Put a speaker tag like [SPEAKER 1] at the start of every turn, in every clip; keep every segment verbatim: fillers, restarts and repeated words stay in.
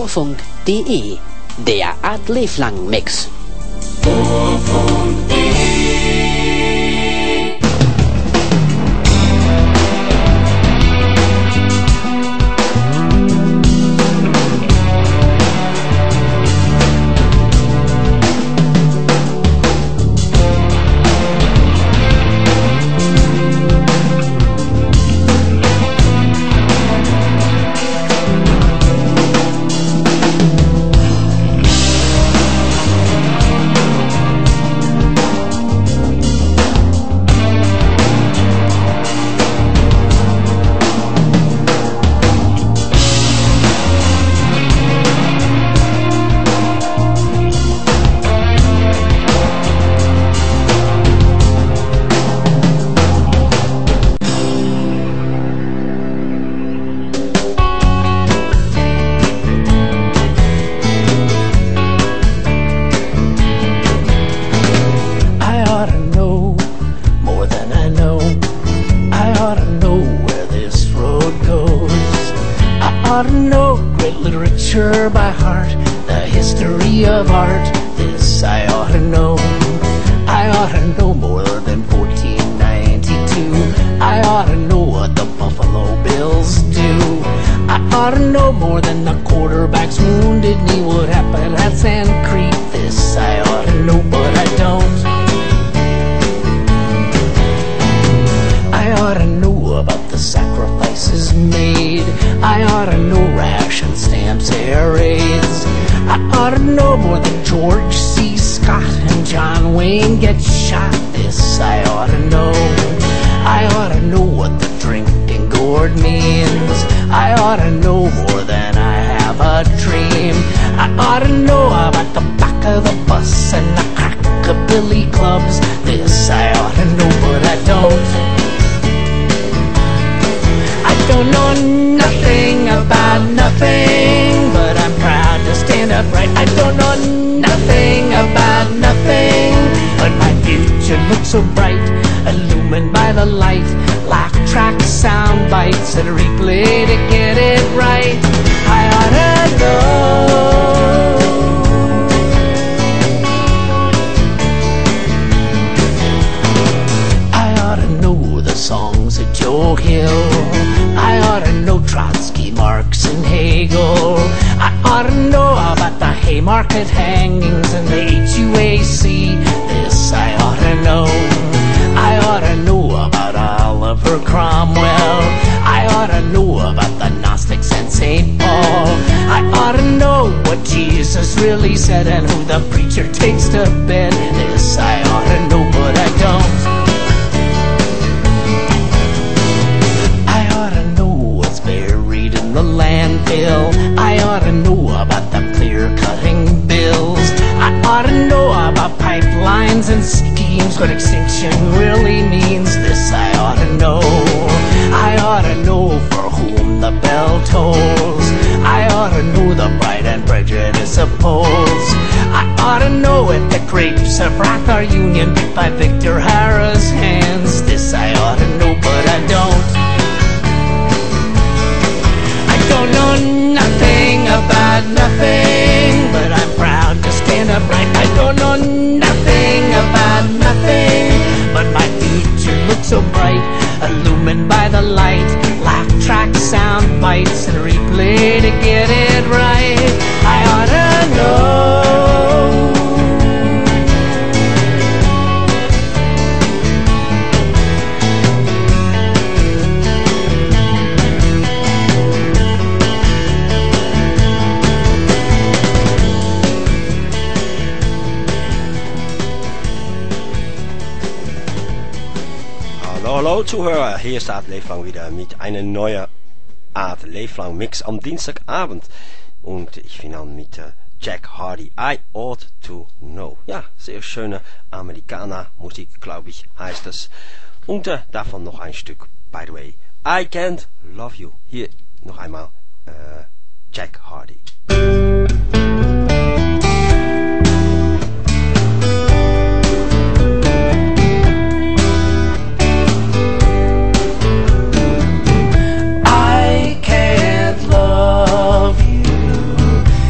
[SPEAKER 1] urfunk punkt de, der Art Leblang Mix.
[SPEAKER 2] By heart, the history of art, this I ought to know. I ought to know more than fourteen ninety-two. I ought to know what the Buffalo Bills do. I ought to know more than the quarterback's wounded knee. What happened at Sand Creek, this I ought to know, but I don't. I ought to know about the sacrifices made. I ought to know ration stamps, air raids. I ought to know more than George C. Scott and John Wayne get shot. This I ought to know. I ought to know what the drinking gourd means. I ought to know more than I have a dream. I ought to know about the back of the bus and the crackabilly clubs. This I ought to know, but I don't. I don't know nothing about nothing, but I'm proud to stand upright. I don't know nothing about nothing, but my future looks so bright, illumined by the light, laugh track sound bites and replay to get it right. I ought to know. I ought to know the songs of Joe Hill. I ought to know Trotsky, Marx, and Hegel. I ought to know about the Haymarket hangings and the H U A C. This I ought to know. I ought to know about Oliver Cromwell. I ought to know about the Gnostics and Saint Paul. I ought to know what Jesus really said and who the preacher takes to bed. This I ought to know, but I don't. Buried in the landfill. I ought to know about the clear-cutting bills. I ought to know about pipelines and schemes, what extinction really means. This I ought to know. I ought to know for whom the bell tolls. I ought to know the Pride and Prejudice of polls. I ought to know if the grapes of wrath are union picked by Victor Hara's hands. This I ought to know, but I don't. I don't know nothing about nothing, but I'm proud to stand upright. I don't know nothing about nothing, but my future looks so bright, illumined by the light, laugh track sound bites and replay to get it right. I ought to know.
[SPEAKER 3] Hallo Zuhörer, hier ist Leblang wieder mit einer neuen Art Leblang Mix am Dienstagabend und ich fing an mit äh, Jack Hardy, I Ought to Know. Ja, sehr schöne Amerikaner-Musik, glaube ich, heißt es. Und äh, davon noch ein Stück, by the way, I Can't Love You. Hier noch einmal äh, Jack Hardy.
[SPEAKER 2] I can't love you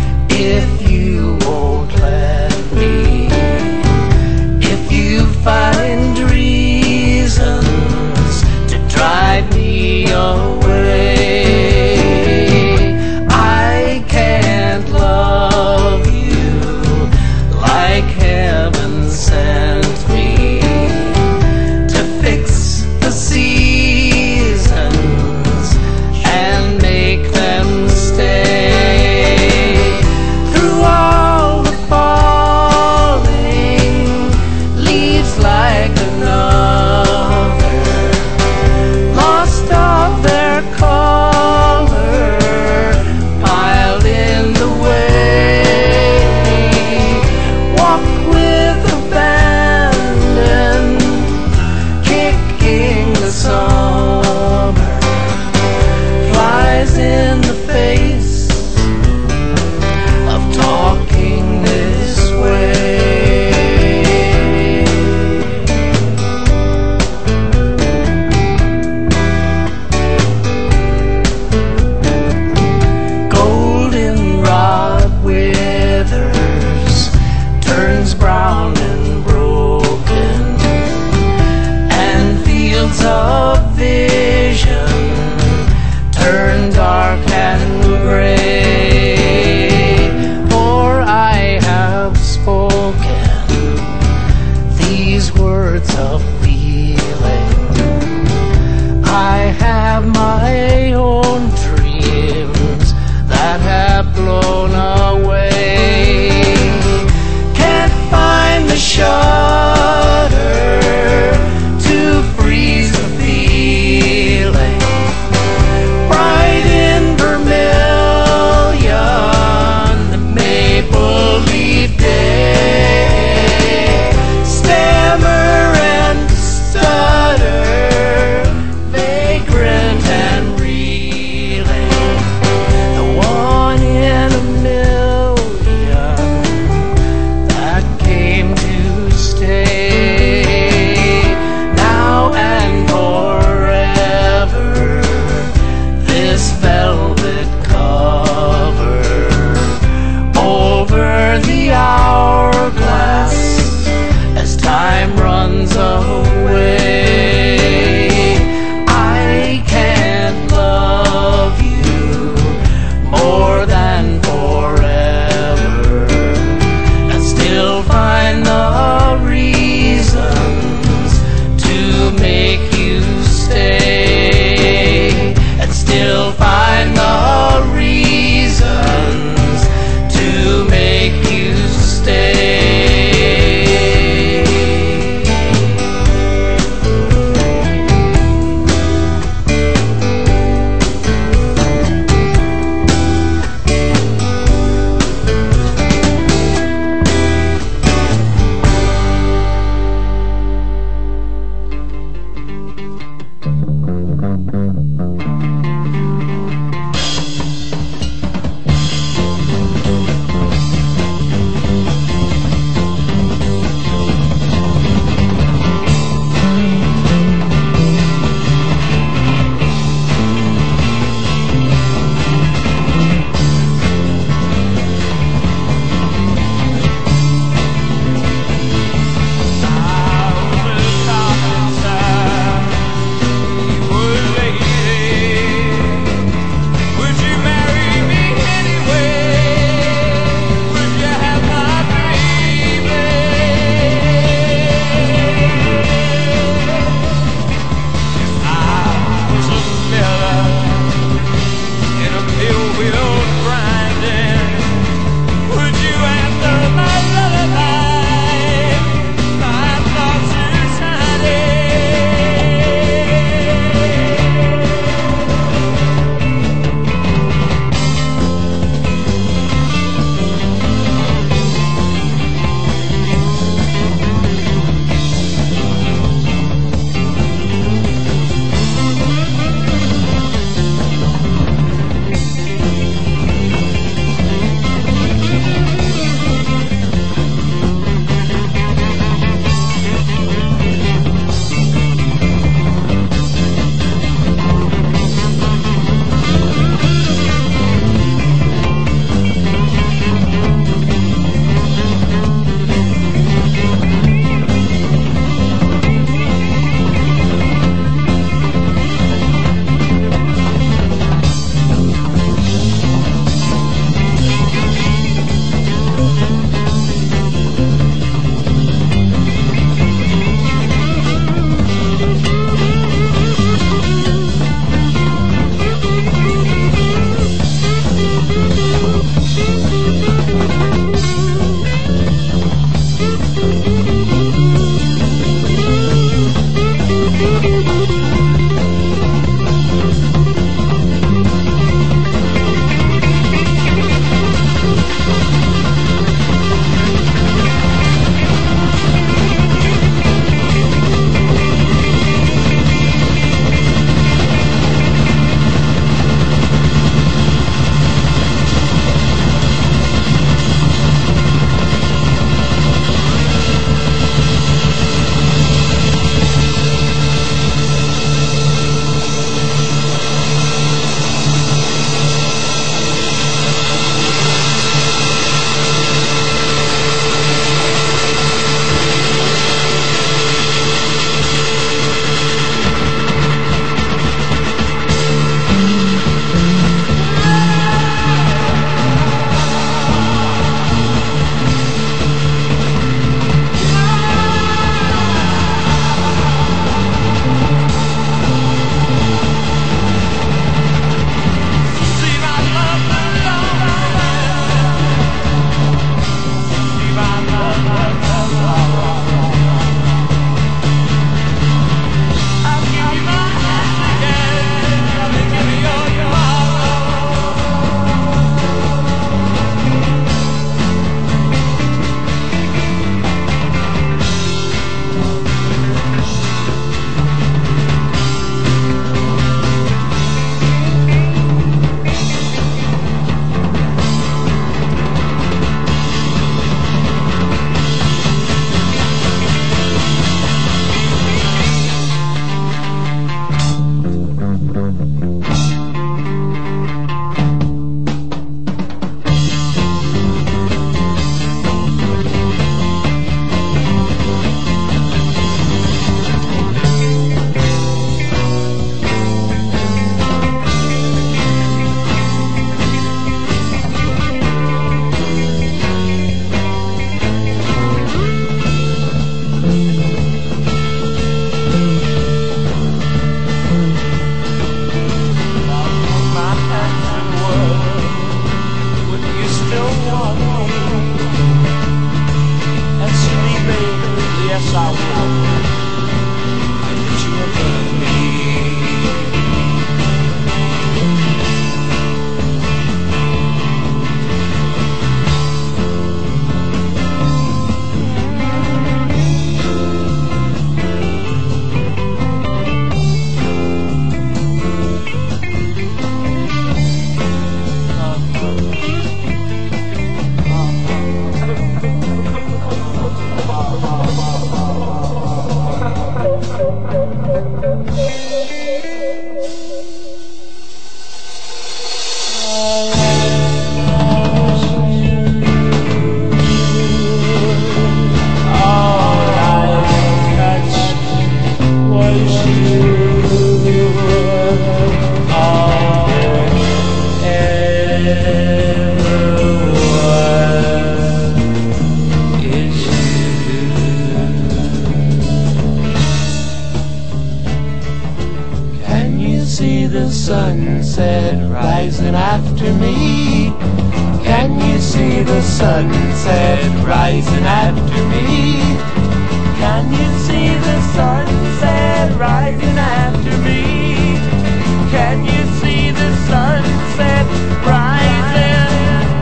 [SPEAKER 2] rising after me? Can you see the sunset rising after me? Can you see the sunset rising after me? Can you see the sunset rising?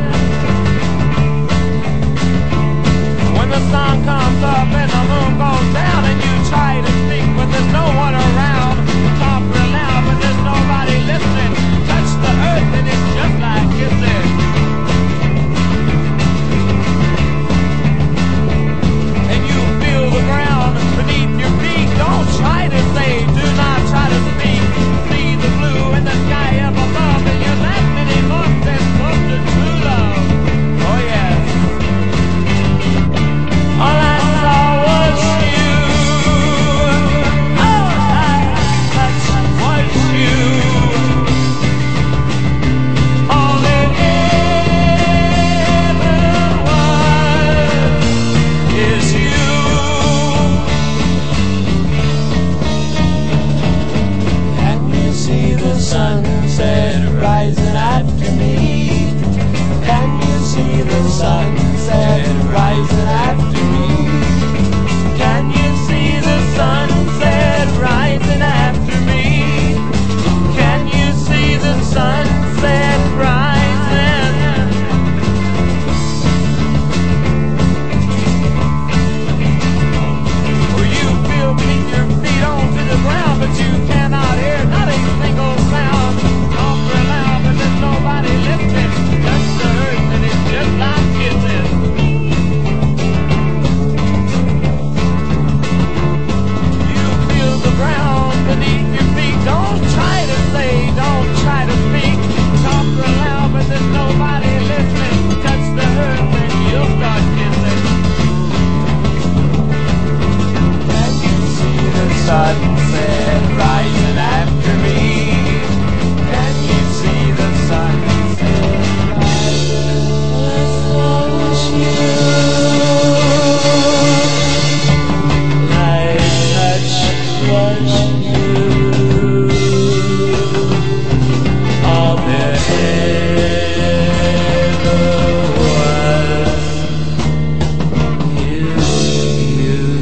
[SPEAKER 2] When the sun comes up and the moon goes down and you try to speak but there's no one around, talk real loud but there's nobody listening, touch the earth and it's just like kissing. And you feel the ground beneath your feet. Don't try to say, do not try to speak. See the blue in the sky up above and you're that many months and close to true love. Oh yes. All I saw was you. All I touched was you. All it ever was is you. Can you see the sunset rising after me? Can you see the sunset rising after me? Can you see the sunset rising after me? Can you see the sunset rising? Well, you feel beneath your feet onto the ground, but you cannot hear not a single sound. Talk real loud, but there's nobody listening. Touch the earth and it's just like kissing. You feel the ground beneath your feet. Don't try to say, don't try to speak. Talk real loud, but there's nobody listening. Touch the earth and you'll start kissing. Can you see the sunset rising after me? Can you see the sunset rising? All I saw was you. I touched was you. All there ever was is you.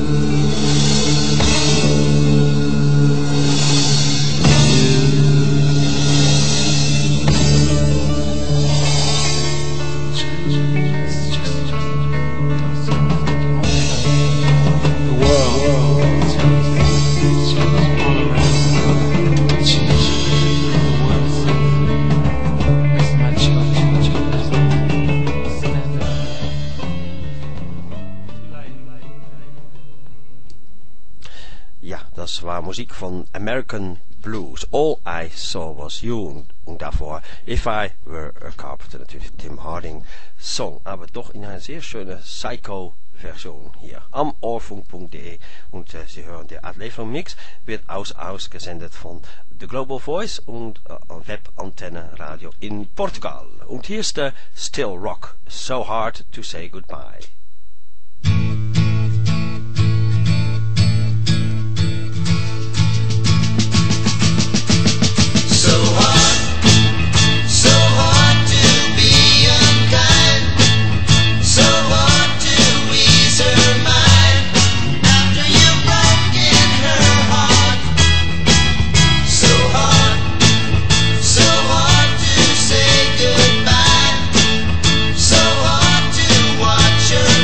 [SPEAKER 3] Ja, das war Musik von American Blues. All I Saw Was You. Und davor If I Were a Carpenter, natürlich Tim Harding Song. Aber doch in einer sehr schönen Psycho-Version hier am ohrfunk punkt de. Und äh, Sie hören, der Art Leeflang Mix wird aus ausgesendet von The Global Voice und äh, Webantenne Radio in Portugal. Und hier ist der Still Rock, So Hard to Say Goodbye.
[SPEAKER 4] So hard, so hard to be unkind, so hard to ease her mind after you've broken her heart. So hard, so hard to say goodbye, so hard to watch her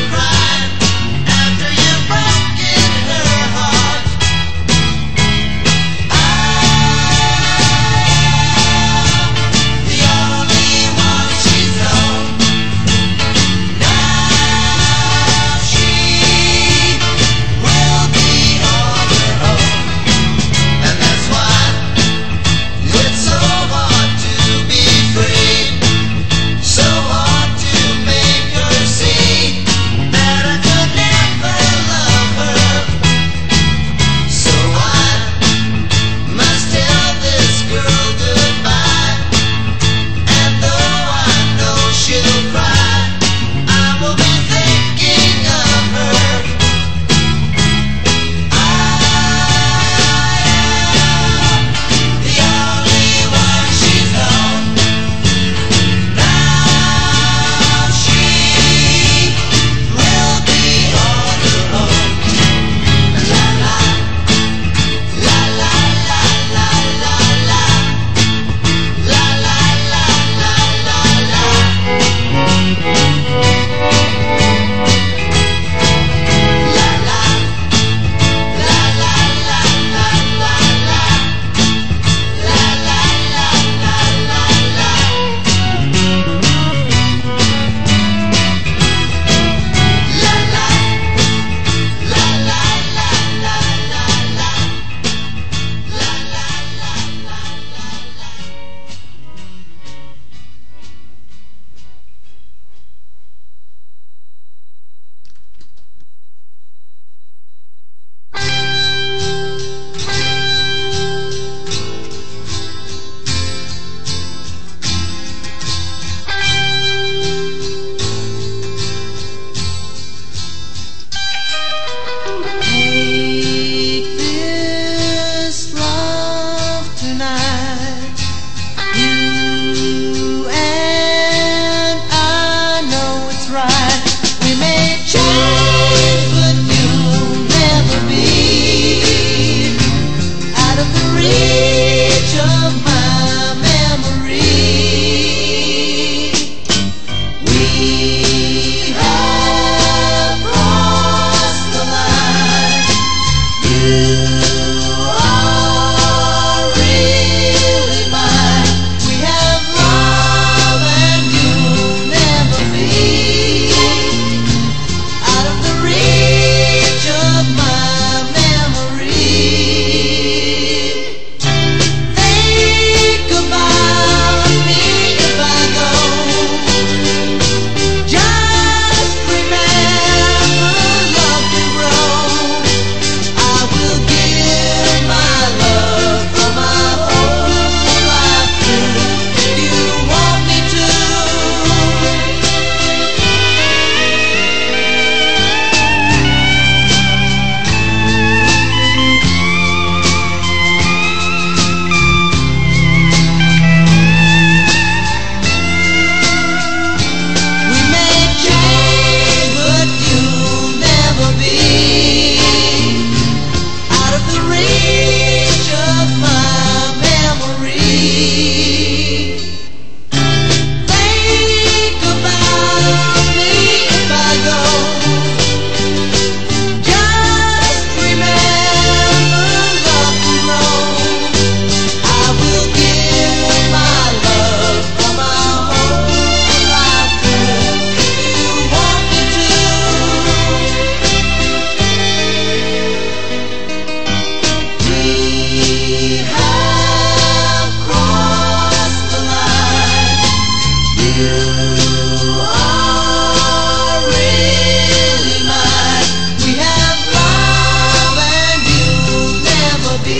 [SPEAKER 4] are really mine. We have love and you'll never be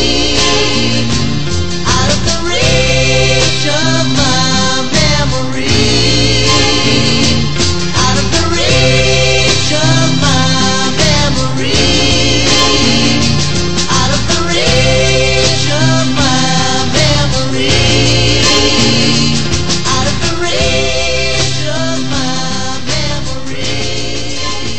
[SPEAKER 4] out of the reach of my memory. Out of the reach of my memory. Out of the reach of my memory. Out of the reach of my memory.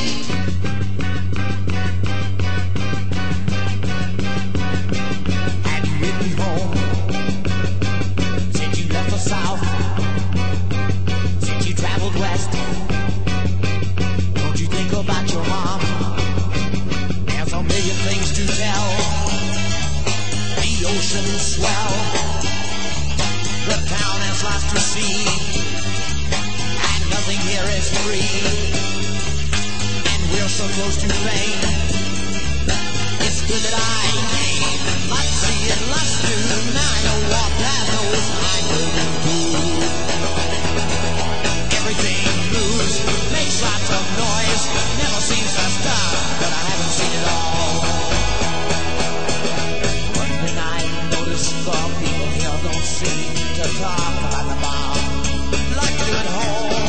[SPEAKER 2] Have you written home since you left the South? Since you traveled west? Don't you think about your mom? There's a million things to tell. The ocean swell. The town has lots to see. And nothing here is free. And we're so close to fame. It's good that I came. Let's see it, let's do. Now I know what that knows. I know you do. Everything moves, makes lots of noise. Never seems to stop, but I haven't seen it all. One thing I noticed, the people here don't seem to talk about the bomb like they do at home.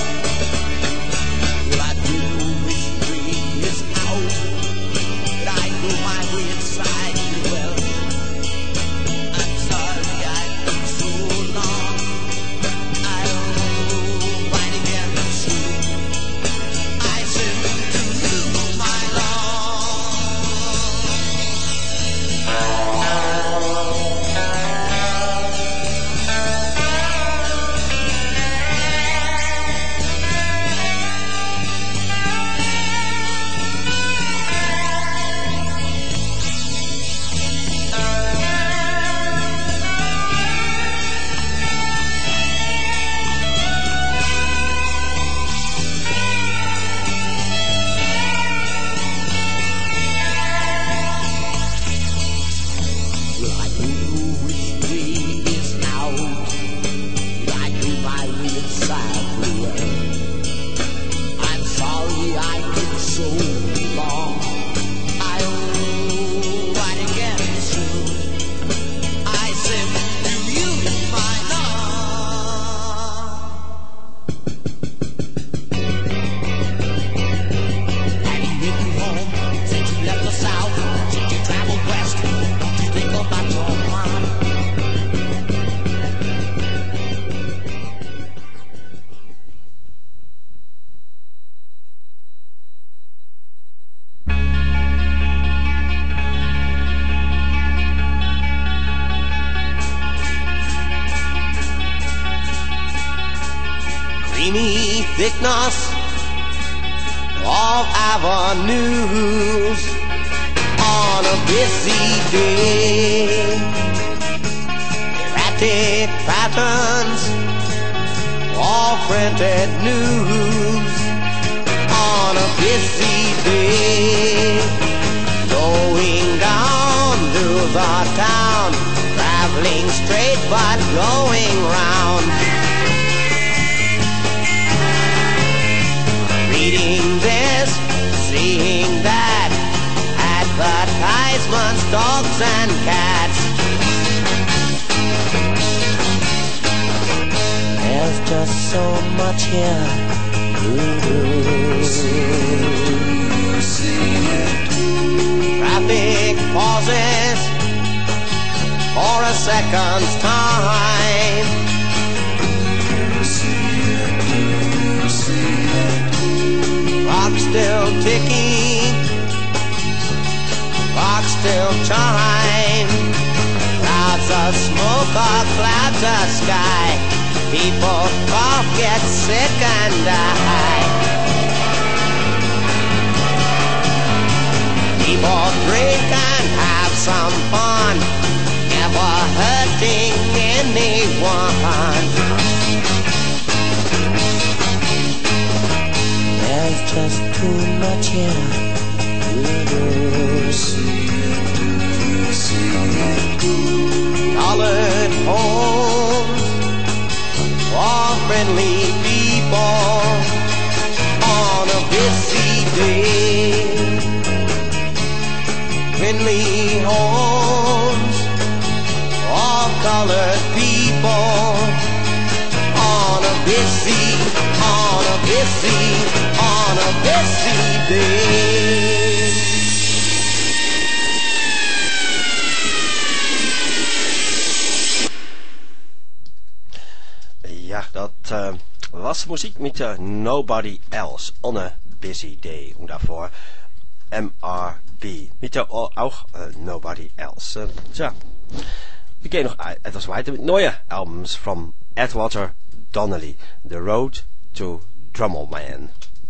[SPEAKER 2] Well, I do wish we is out, but I know my way inside you well. I'm sorry I've been so long. I'll write again soon. I send to you my love. Well, I do wish we is out. I do my way inside the well. I'm sorry I took so long. I'll write again soon. I send to you my love. Have you written home since you left the South? Since you traveled west? Don't you think about your mom?
[SPEAKER 3] Creamy thickness of avenues on a busy day. Erratic patterns of printed news on a busy day. Going down to the town, traveling straight but going round. Reading this, seeing that, advertisements, dogs and cats. There's just so much here to do. Traffic pauses for a second's time. Clock still ticking, clock still chime. Clouds of smoke or clouds of sky. People cough, get sick and die. People drink and have some fun, never hurting anyone. There's just too much here to do. Colored homes of
[SPEAKER 5] friendly people on a busy day. Friendly homes of colored people on a busy, on a busy, on a busy day.
[SPEAKER 3] Ja, dat uh, was muziek met uh, Nobody Else on a Busy Day. Und davor M R B mit der uh, auch uh, Nobody Else. Uh, tja, wir gehen noch etwas weiter mit neuen Albums von Edward Donnelly. The Road to Drummle Man.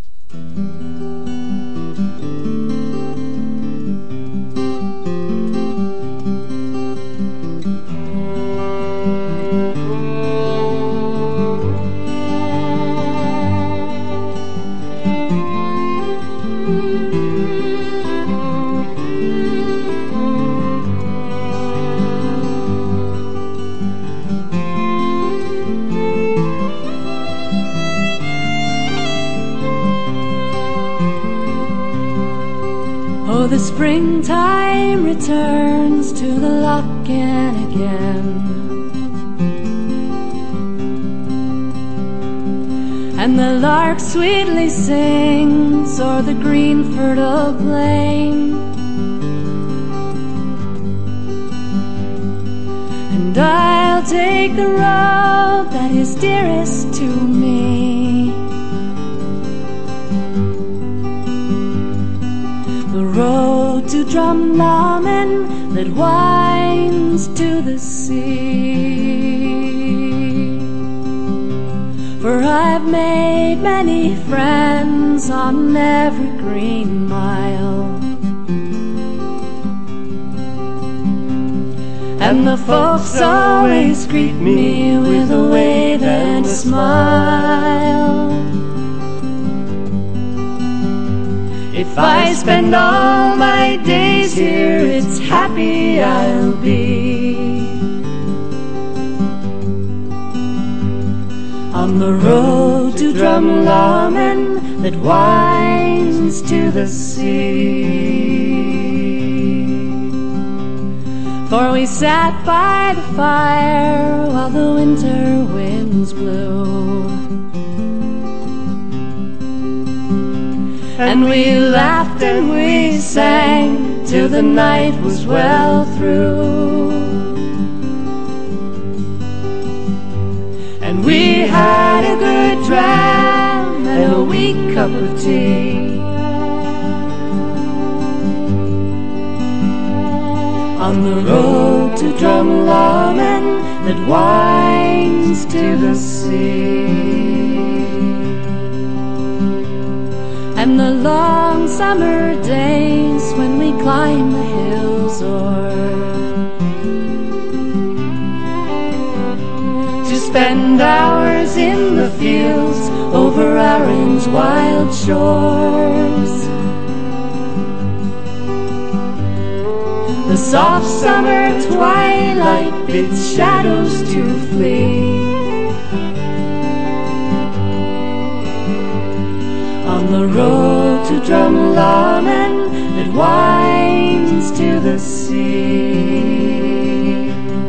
[SPEAKER 6] Oh, the springtime returns to the locken again, and the lark sweetly sings o'er the green fertile plain. And I'll take the road that is dearest to me, the road to Drumlamen that winds to the sea. For I've made many friends on every green mile, and the folks always greet me with a wave and a smile. If I spend all my days here, it's happy I'll be. On the road to Drumlamen that winds to the sea. For we sat by the fire while the winter winds blew, and we laughed and we sang till the night was well through. And we had a good dram and a weak cup of tea on the road to Drumlamen that winds to the sea. And the long summer days when we climb the hills o'er, to spend hours in the fields over Arran's wild shores. The soft summer twilight bids shadows to flee on the road to Drumlamen that winds to the sea.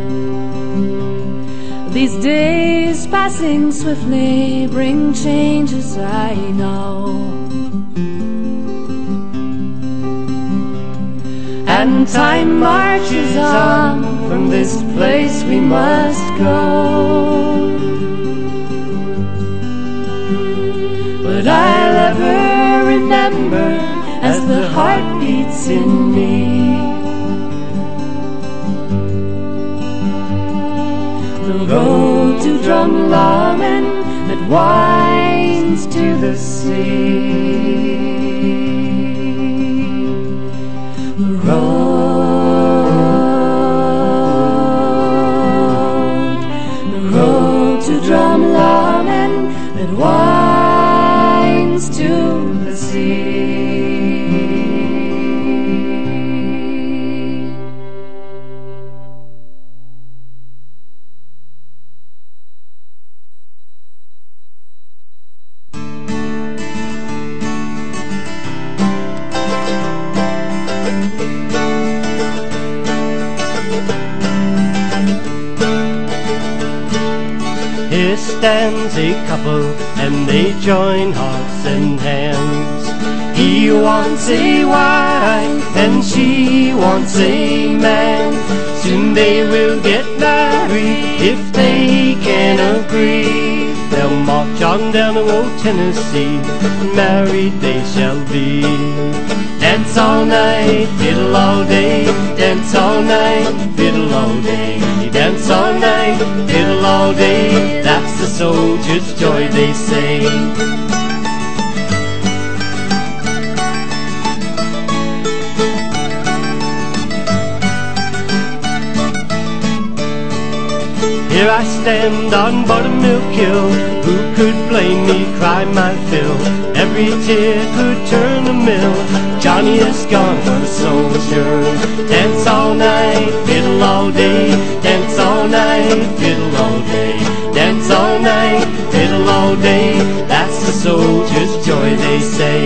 [SPEAKER 6] These days passing swiftly bring changes, I know, and time marches on, from this place we must go. But I'll ever remember as the heart beats in me the road to Drumlamen that winds to the sea. The road, the road to Drumlamen that winds to the sea.
[SPEAKER 7] Here stands a couple and they join hearts and hands. He wants a wife and she wants a man. Soon they will get married if they can agree. They'll march on down to old Tennessee, married they shall be. Dance all night, fiddle all day, dance all night, fiddle all day. Dance all night, fiddle all day, that's the soldier's joy, they say. Here I stand on Buttermilk Hill. Who could blame me, cry my fill? Every tear could turn a mill. Johnny is gone for the soldier. Dance all night, fiddle all day. Dance all night, fiddle all day. Dance all night, fiddle all day. That's the soldier's joy, they say.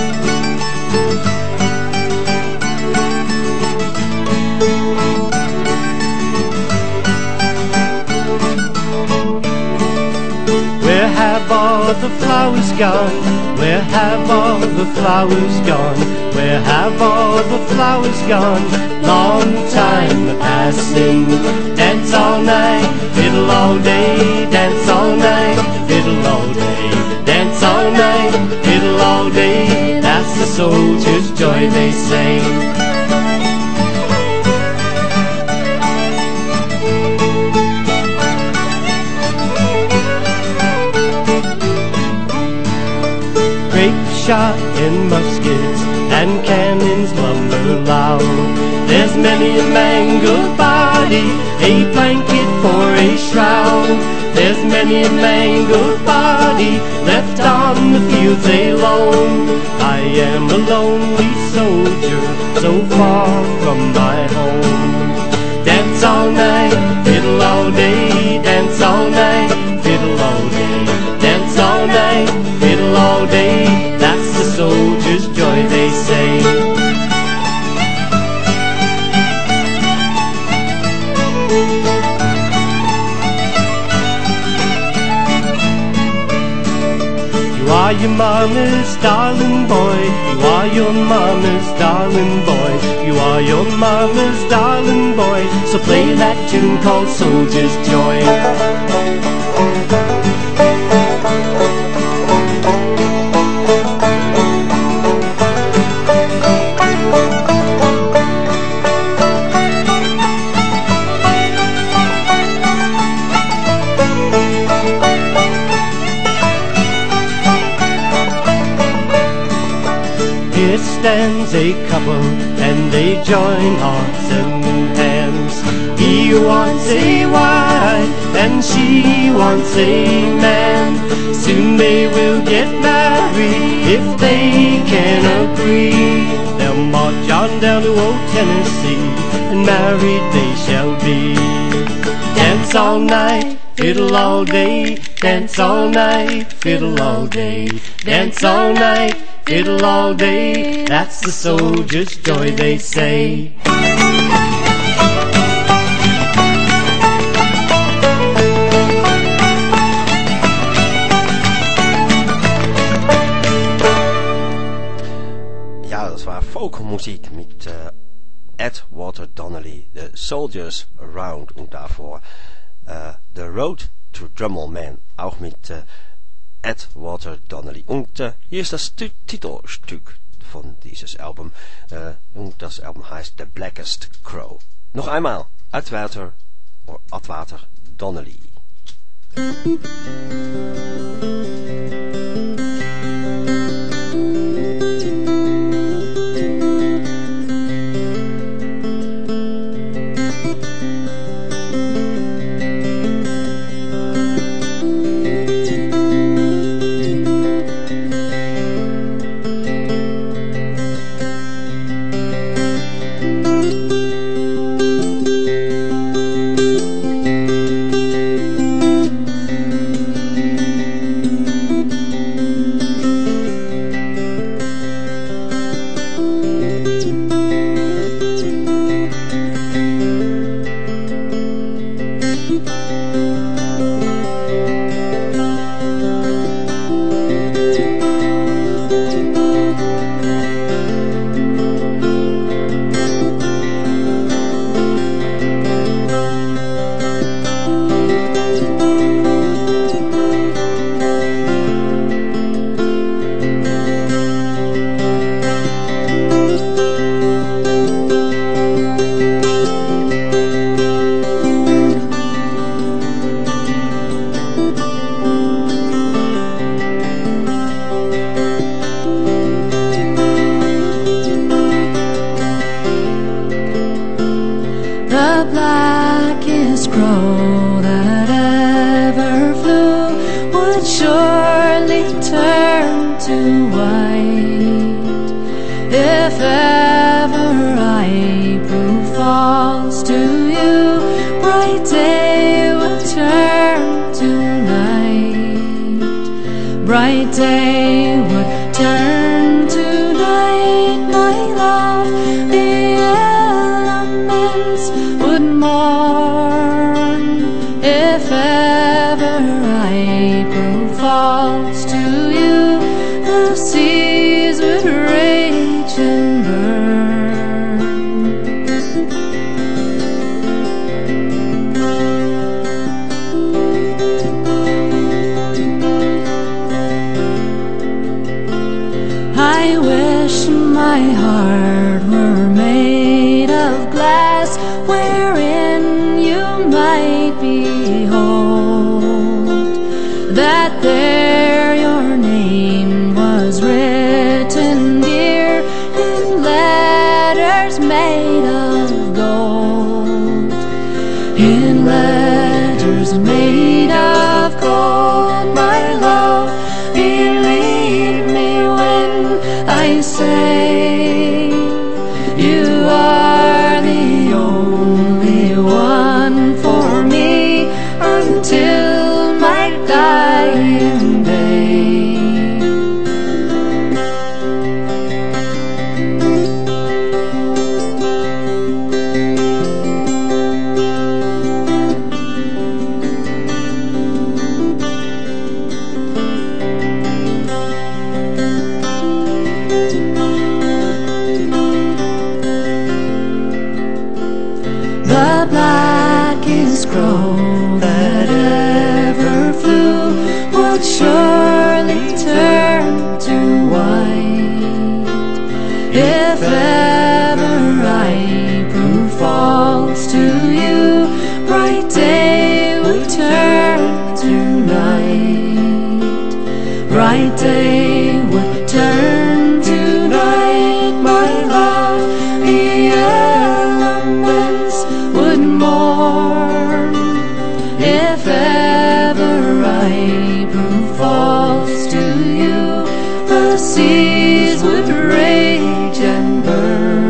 [SPEAKER 7] Where have all the flowers gone? Where have all the flowers gone? Where have all the flowers gone? Long time a-passing. Dance all night, fiddle all day. Dance all night, fiddle all day. Dance all night, fiddle all day. That's the soldier's joy, they say. Grape shot and muskets and cannons lumber loud. There's many a mangled body, a blanket for a shroud. There's many a mangled body left on the fields alone. I am a lonely soldier, so far from my home. Dance all night, fiddle all day. Dance all night, fiddle all day. Dance all night, fiddle all day. That's the soldier's joy, they say. You are your mama's darling boy. You are your mama's darling boy. You are your mama's darling boy. So play that tune called Soldier's Joy. Here stands a couple and they join hearts and hands. He wants a wife and she wants a man. Soon they will get married if they can agree. They'll march on down to old Tennessee and married they shall be. Dance all night, fiddle all day. Dance all night, fiddle all day. Dance all night, fiddle all day. That's the soldier's joy, they say.
[SPEAKER 3] Ja, das war Folkmusik mit äh, Atwater Donnelly, The Soldiers Around, und davor äh, The Road to Drummle Man, auch mit äh, Atwater Donnelly. Und äh, hier ist das T Titelstück von dieses Album, äh, und das Album heißt The Blackest Crow. Noch einmal, Atwater, or Atwater Donnelly.
[SPEAKER 6] would surely turn to white. If ever I prove false to you, bright day would turn to night. Bright day would turn to night, my love. The elements would mourn. If ever I prove false to you, the seas would rage and burn. I wish my heart were made of glass, wherein you might behold that there your name was written dear in letters made of gold. In letters made of gold, my love, believe me when I say you are the only one for me until my dying day. The blackest crow that ever flew would surely turn to white. If ever I prove false to you, bright day would turn to night. Bright day would turn to night, my love. The elements would mourn. If ever I prove false to you, the seas would rage and burn.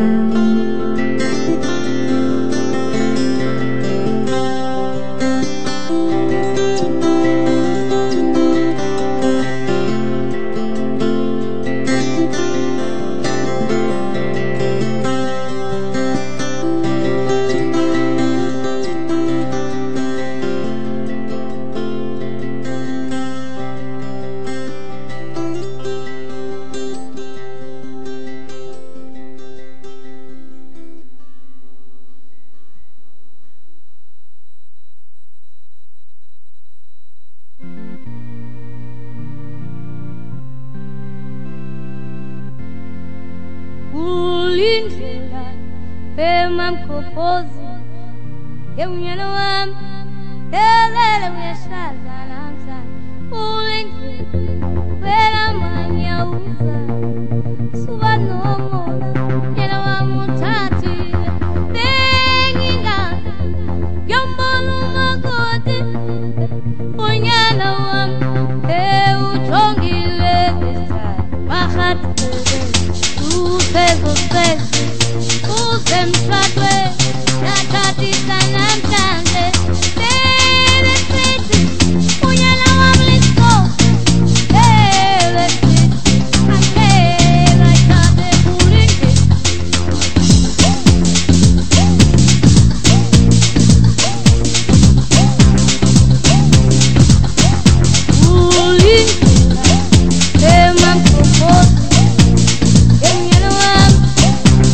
[SPEAKER 8] Ulindlela bemamkhophozi yemnyana wami elele uyahlaza namhlanje. Ulindlela belamanyauza suba nomona nyana wami uthathile benginganga yombona umakoti unyana wami ewujongile bahathile uzezozeze uzemshadwe yathathisa namhlanje belesithi unyana wami liso belesithi angeke ayithathe kulindlela ulindlela emamkhophozi yemnyana wami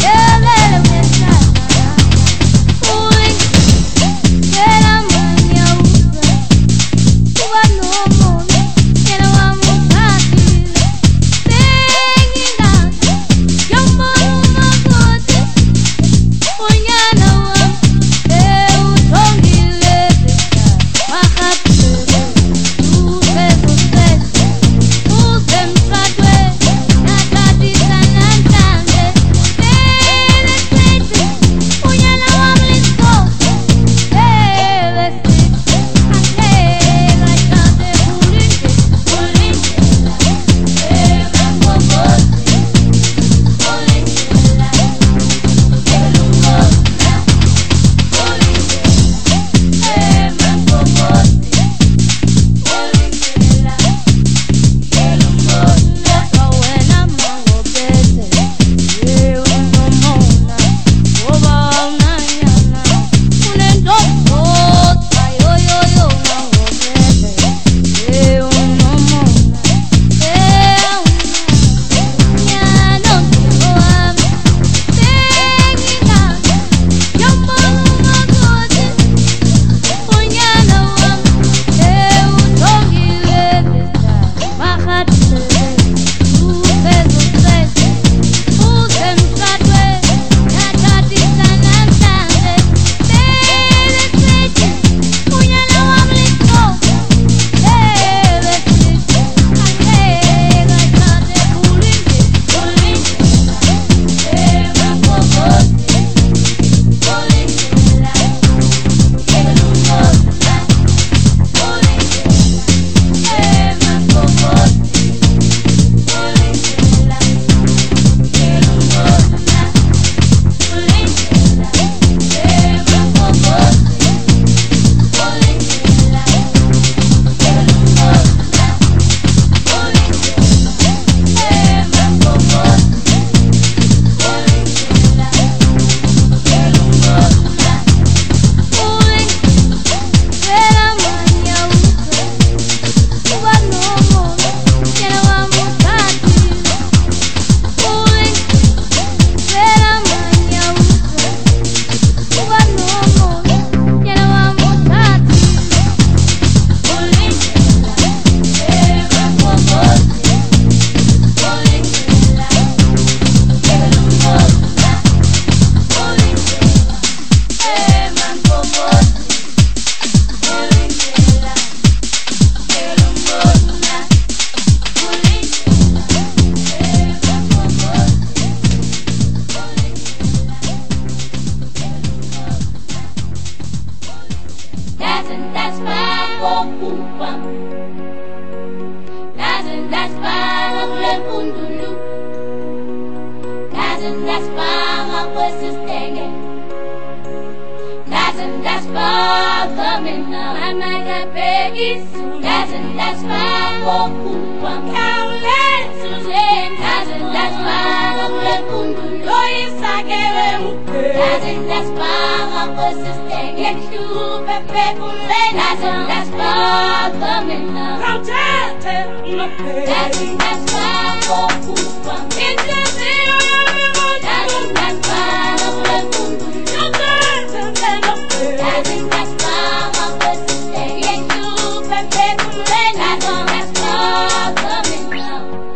[SPEAKER 8] Kundulu. Doesn't that spell my voice singing? Doesn't that spell coming now? And I got Peggy Sue. Doesn't that spell Boku? I'm Caroline Suzanne. Doesn't that spell my Kundulu? Lois I get doesn't that spell my voice singing? You Pepe Kule. Doesn't that spell coming now? Doesn't that spell Boku? I'm Doesn't that spell my Kundulu? Doesn't that spell my voice singing? You Pepe Kule. Doesn't that spell coming now?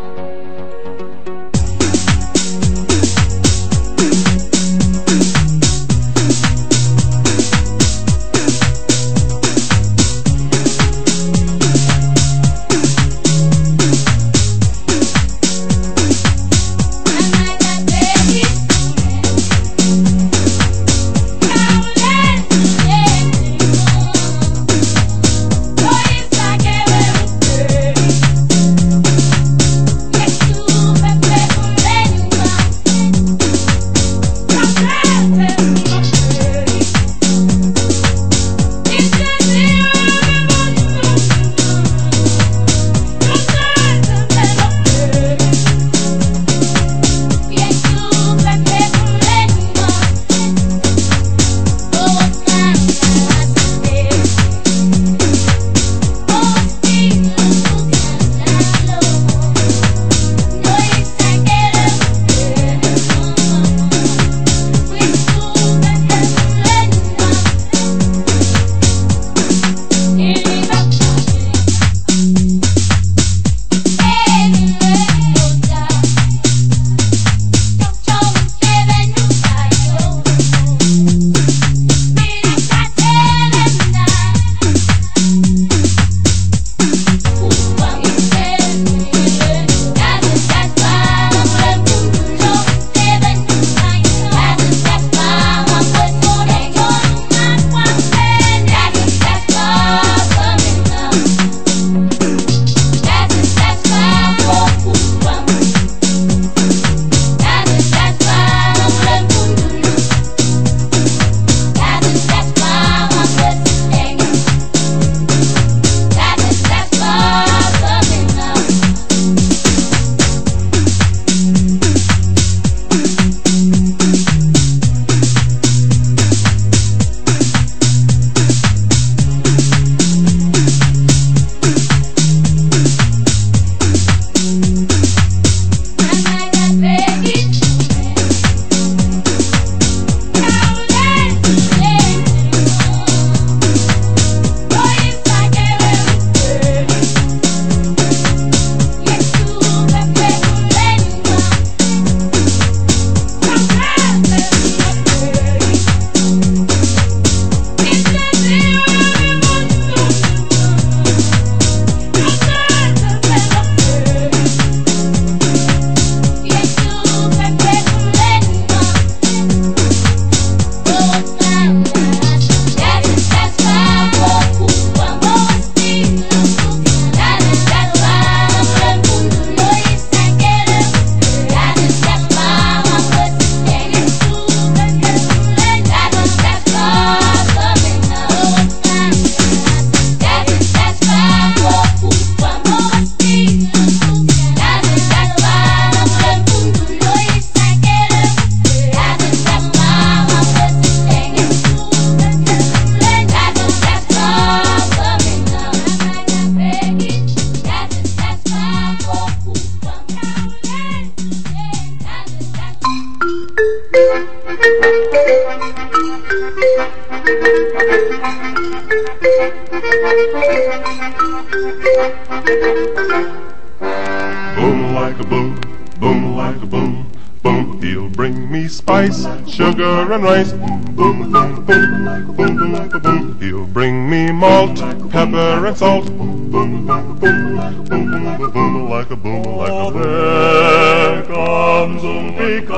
[SPEAKER 9] Boom like a boom, boom like a boom, boom. He'll bring me spice, sugar and rice. Boom, boom, boom like a boom, like a boom. He'll bring me malt, pepper and salt. Boom, boom, boom, boom like a boom, like a boom, like a boom, like a boom. There comes Oompy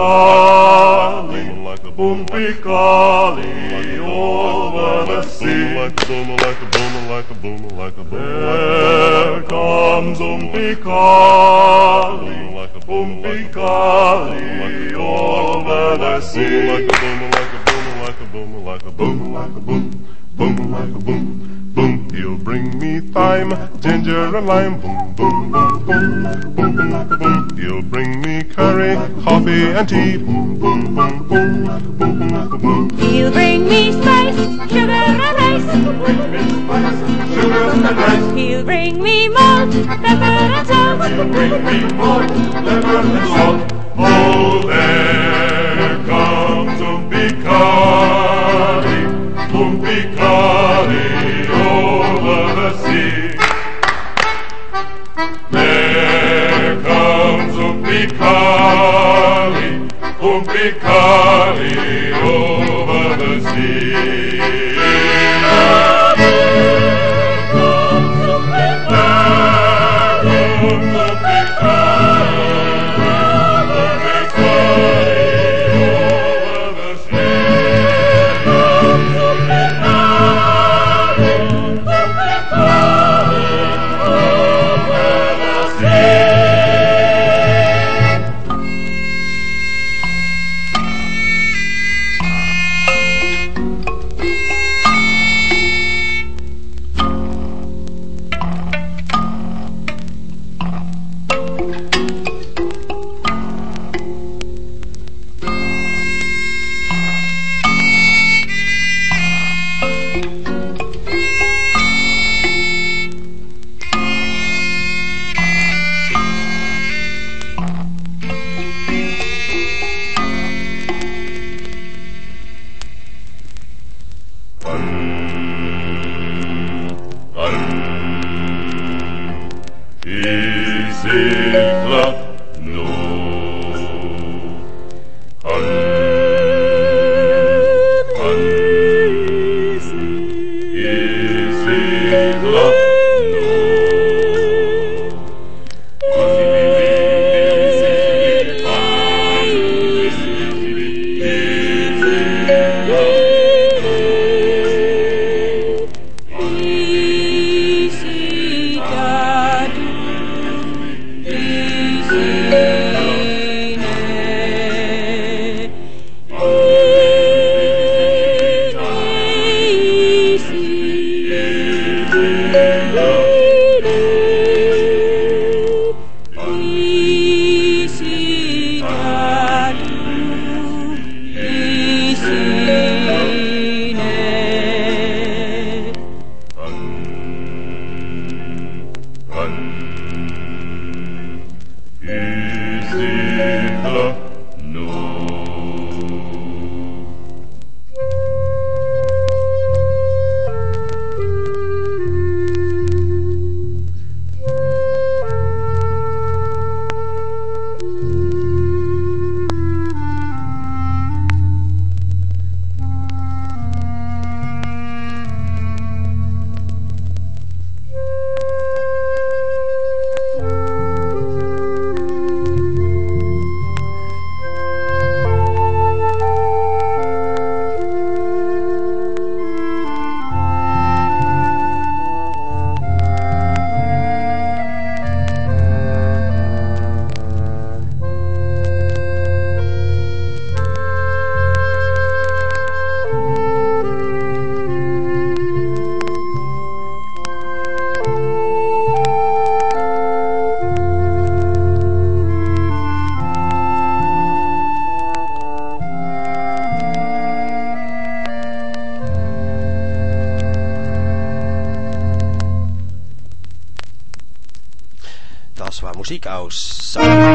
[SPEAKER 9] calling, like a Oompy calling over the sea. Like a boom, like a boom, like a boom, like a boom. There comes Oompy calling. sea. Like a boom, like a boom, like a boom, like a boom, like a boom, boom, like a boom, boom. He'll bring me thyme, ginger and lime. Boom, boom, boom, boom, boom, boom, like a boom. He'll bring me curry, coffee and tea. Boom, boom, boom, boom, boom, boom, like a boom.
[SPEAKER 6] He'll bring me spice, sugar and rice.
[SPEAKER 9] Bring me spice, sugar and rice.
[SPEAKER 6] He'll bring me malt, pepper and salt.
[SPEAKER 9] He'll bring me malt, pepper and salt. Oh, there comes Umpikali, Umpikali over the sea. There comes Umpikali, Umpikali over the sea.
[SPEAKER 3] Das war Musik aus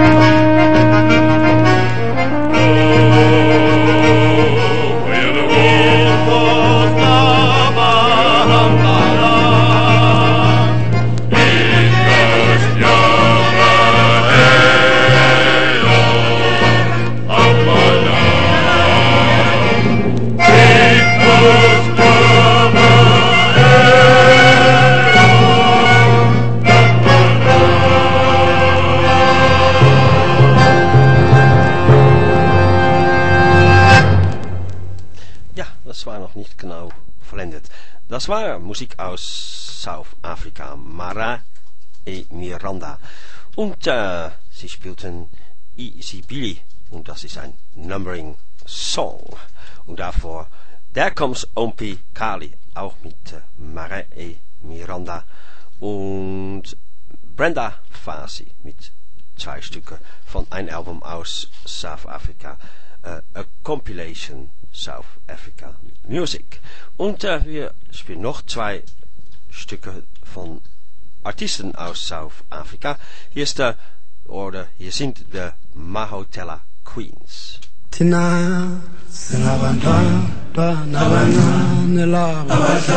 [SPEAKER 3] Das war Musik aus South-Afrika, Mara e Miranda. Und äh, sie spielten Easy Billy und das ist ein Numbering Song. Und davor There Comes Ompi Kali, auch mit äh, Mare e Miranda und Brenda Fassie mit zwei Stücke von ein Album aus South Africa, äh, A Compilation South Africa Music. Und äh, wir spielen noch zwei Stücke von Artisten aus South Africa. Hier ist der, oder hier sind die Mahotella Queens.
[SPEAKER 2] Tina singabantwana bantwana abancane laba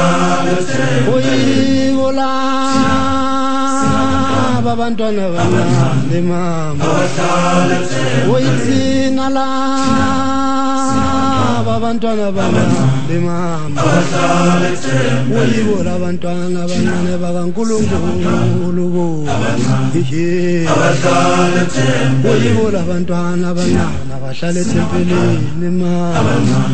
[SPEAKER 2] oyibola abantwana abancane mama oyithina laba abantwana abancane mama oyibola abantwana abancane bakaNkulunkulu oyibola abantwana abancane abahlala ethempelini mama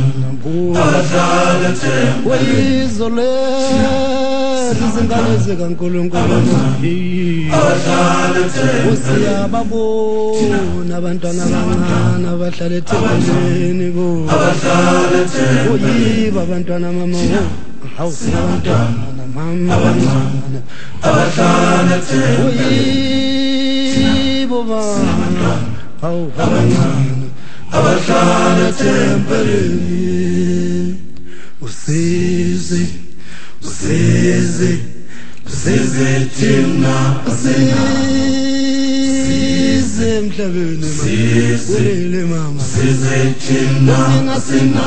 [SPEAKER 2] oyizole izingane zikaNkulunkulu usiyababona abantwana abancane abahlala ethempelini bo oyiba abantwana mama hawu abantwana mama abancane oyibo baba hawu abancane abahlala ethempelini usizi usizi usizi thina usizi emhlabeni ulele mama usizi thina sina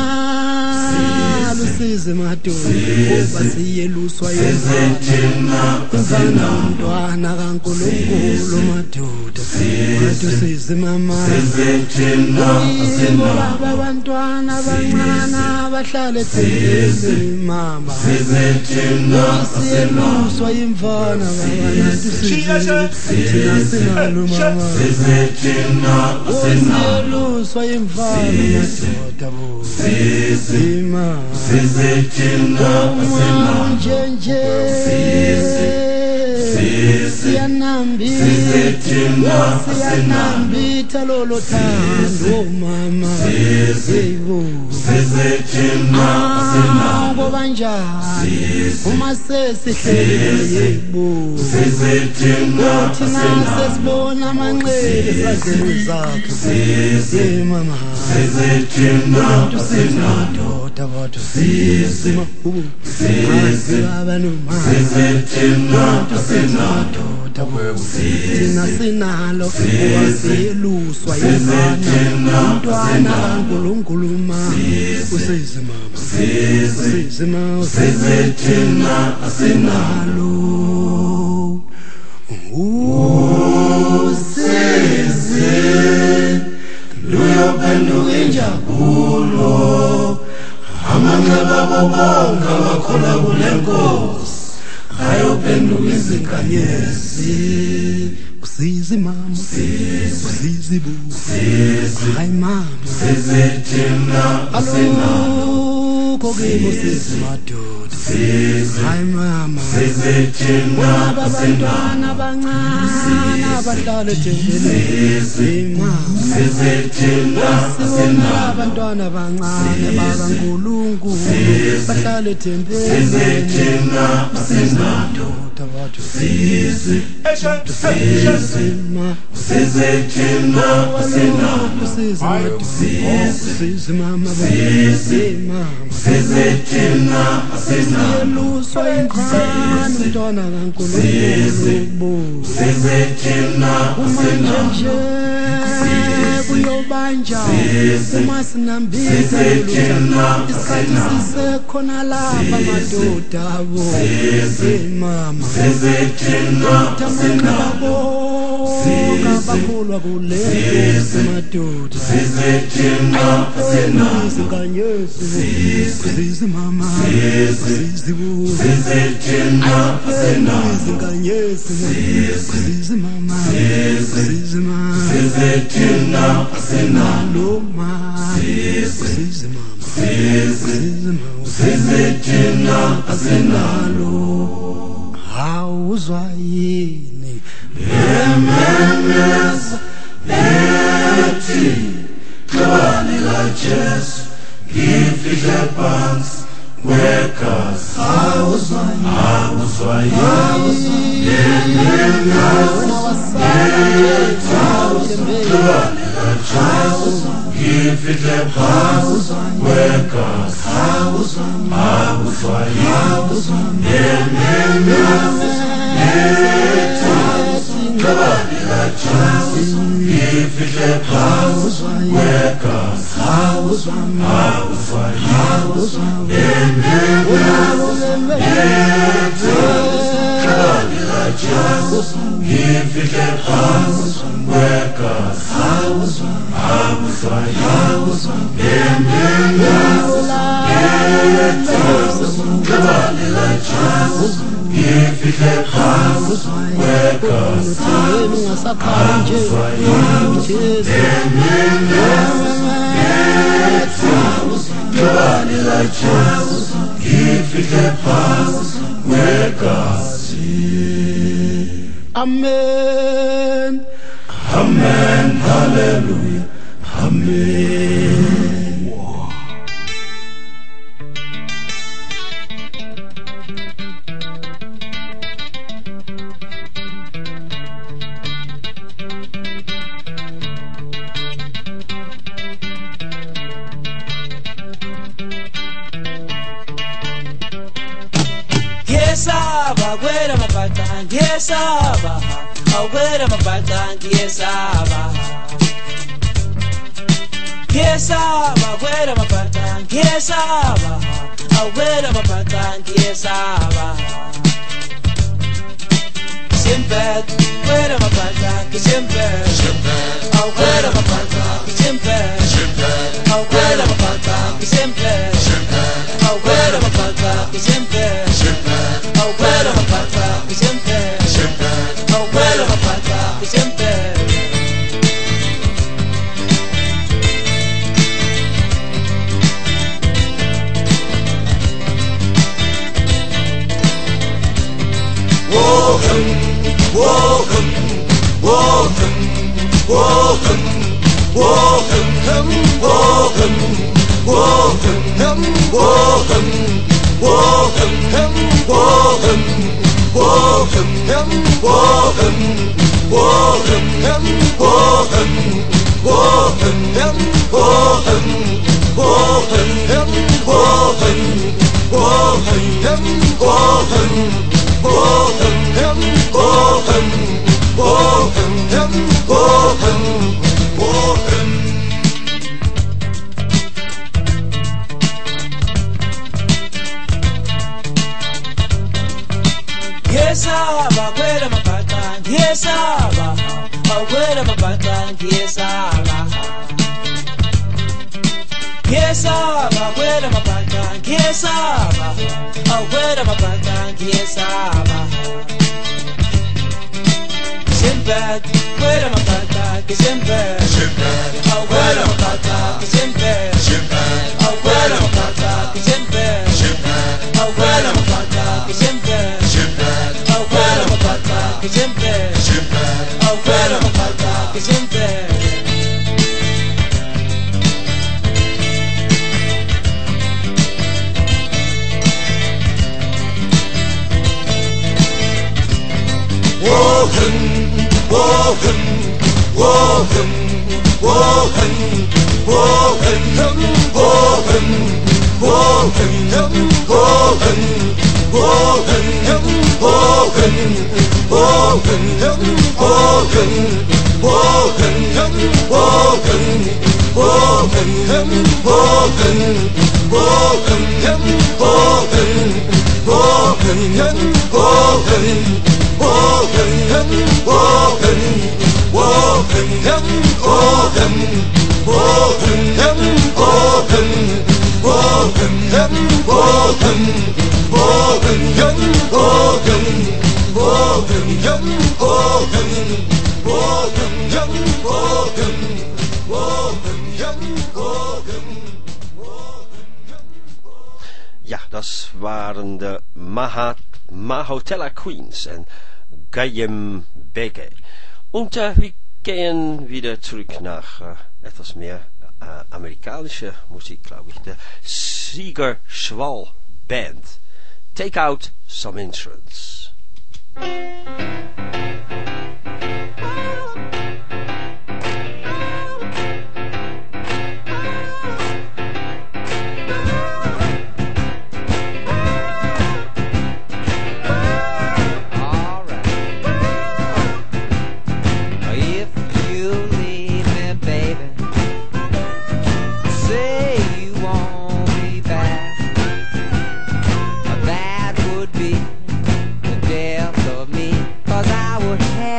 [SPEAKER 2] usizi madoda uba siyeluswa yezithina kuzana umntwana kaNkulunkulu madoda usizi mama sizithina abantwana abancane abahlala ethempelini mama sizithina siyeluswa imfana baba thina sinalo mama sizithina siyeluswa imfana madoda bo sizima sizithina nje siyanambitha siyanambitha lolo thando mama yebo sizithina ngoba njani uma sesihlele yebo sizithina thina sesibona amanxele sazini zakhe sizi mama sizithina tusinadoda kodwa sizima sizi abantu sizithina tusinadoda thina sinalo wasiyeluswa yimfana umntwana kaNkulunkulu mama usizi mama usizi mama sizithina asinalo usizi luyophenduka injabulo amanxeba bonke abakhona kule nkosi ayophenduka izinkanyezi usizi mama usizi bu hayi mama sizithina alukho kimi usizi madoda hayi mama sizithina abantwana abancane abahlala ethempelini mama sizithina abantwana abancane bakaNkulunkulu bahlala ethempelini sizithina madoda wathi sizi sizima sizithina sizi mama sizima sizithina siyeluswa imfana umntwana kaNkulunkulu sizithina umanje kuyobanja uma sinambitha isikhathi sisekhona lapha madoda abo mama sizithina tamabo kabakhulwa kule madoda sizithina sinkanyezi sizi mama sizi bu sizithina sinkanyezi sizi mama sizi mama sizithina sinalo mama sizi mama sizi mama sizithina sinalo awuzwa yini bememeza bethi xabani la Amen. Amen. Hallelujah. Amen. Wow.
[SPEAKER 4] Yes, Abba, where am I back? Yes, Abba, oh, where am I back? Yes, Abba. Yes, Abba, where am I back? Yes, Abba, oh, where am I back? Yes, Abba. Siempre, where am I back? Siempre, oh, where am I back? Siempre, oh, where am I back? Siempre, oh, where am I back? Siempre. Oh, where am I back? Siempre. Oh, where am I back? Siempre. Welcome, welcome, welcome, welcome, welcome, welcome, welcome, welcome, welcome, welcome, welcome, welcome, welcome, welcome, welcome, welcome, welcome, welcome, Yes, Abba, where am I back? Yes, Abba, oh, where am I back? Yes, Abba. Yes, Abba, where am I back? Yes, Abba, oh, where am I back? Yes, Abba. Sinbad, where am I back? Sinbad, oh, where am I back? Sinbad, oh, where am I back? Sinbad, oh, where am I back? Sinbad, oh, where am I back? Sinbad, oh, where am I back? Sinbad. Welcome, welcome, welcome, welcome, welcome, welcome, welcome, welcome, welcome, welcome, welcome, welcome, welcome, welcome, welcome, welcome, welcome,
[SPEAKER 3] Ja, das waren de Maha, Mahotella Queens en Gayem Bege. Und äh, wir gehen wieder zurück nach äh, etwas mehr äh, amerikanische Musik, glaube ich. Der Sieger Schwall Band. Take Out Some Insurance.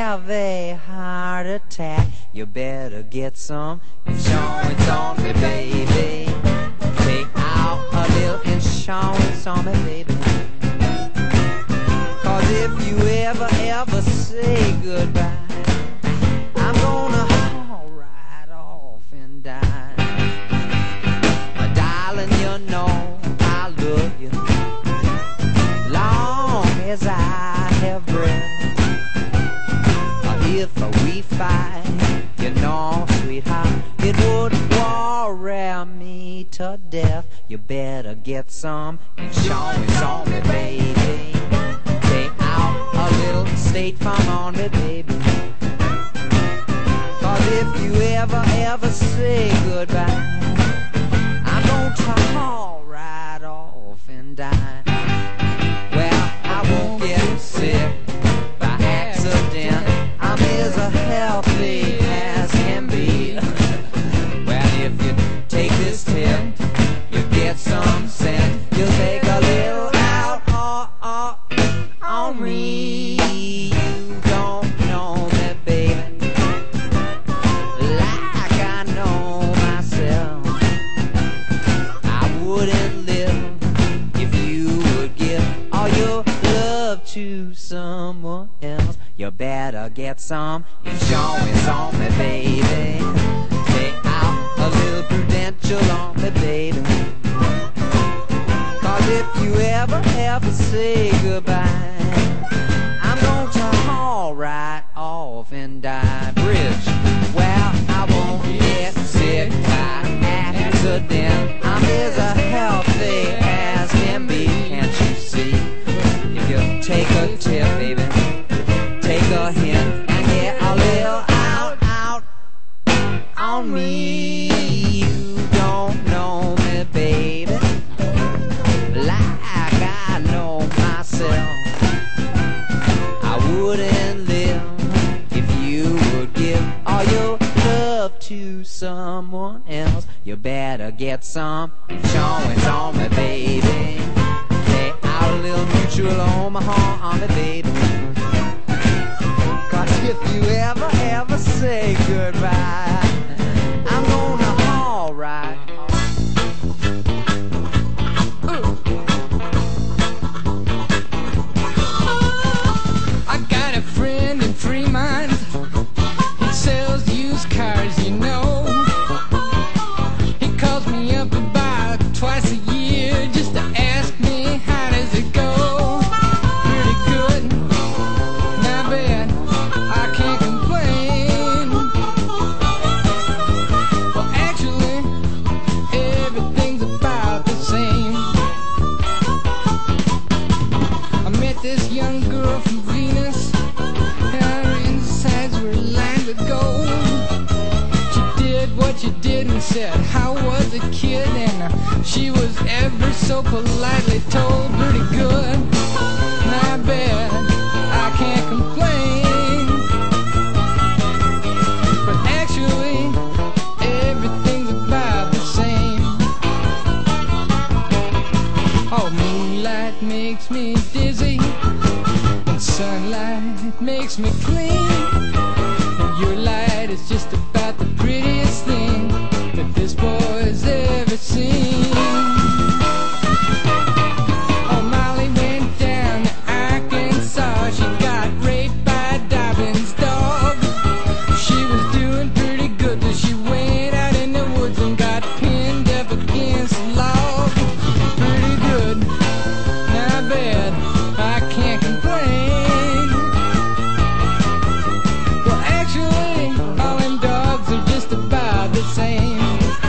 [SPEAKER 10] have a heart attack, you better get some insurance on me, baby. Take out a little insurance on me, baby. Cause if you ever, ever say goodbye, I'm gonna haul right off and die. Uh, darling, you know I love you long as I have breath. Uh, if we fight, you know, sweetheart, it would worry me to death. You better get some insurance on me, baby. Take out a little State Farm on me, baby. Cause if you ever, ever say goodbye, I'm gonna haul right off and die. Well, I won't get sick by accident. I'm as healthy as can be. Well, if you take this tip, you get some sense. You'll take a little out uh, uh, on me. You don't know me, baby, like I know myself. I wouldn't live if you would give all your love to someone else. You better get some insurance on me, baby. Take out a little prudential on me, baby. Cause if you ever, ever say goodbye, I'm going to haul right off and die. Bridge. Well, I won't get sick by accident. I'm as healthy as can be. Can't you see? If you take a tip, baby, take a hint and get a little out, out on me. You don't know me, baby, like I know myself. I wouldn't live if you would give all your love to someone else. You better get some insurance on me, baby. Take out a little mutual Omaha on me, baby. Cause if you ever, ever say goodbye, I'm gonna haul right off.
[SPEAKER 11] I got a friend in Fremont. He sells used cars, you know. He calls me up about twice a year just to ask me how does it go. Pretty good, not bad, I can't complain. Well, actually, everything's about the same. I met this young girl from Venus. Her insides were lined with gold. She did what she did and said, how was it, kid? And uh, she was ever so politely told, pretty good, not bad, I can't complain. But actually, everything's about the same. Oh, moonlight makes me dizzy, and sunlight makes me clean. And your light is just about the prettiest thing that this boy's ever seen. Oh, Molly went down to Arkansas. She got raped by Dobbin's dog. She was doing pretty good till she went out in the woods and got pinned up against a log. Pretty good, not bad, I can't complain. Well, actually, all them dogs are just about the same.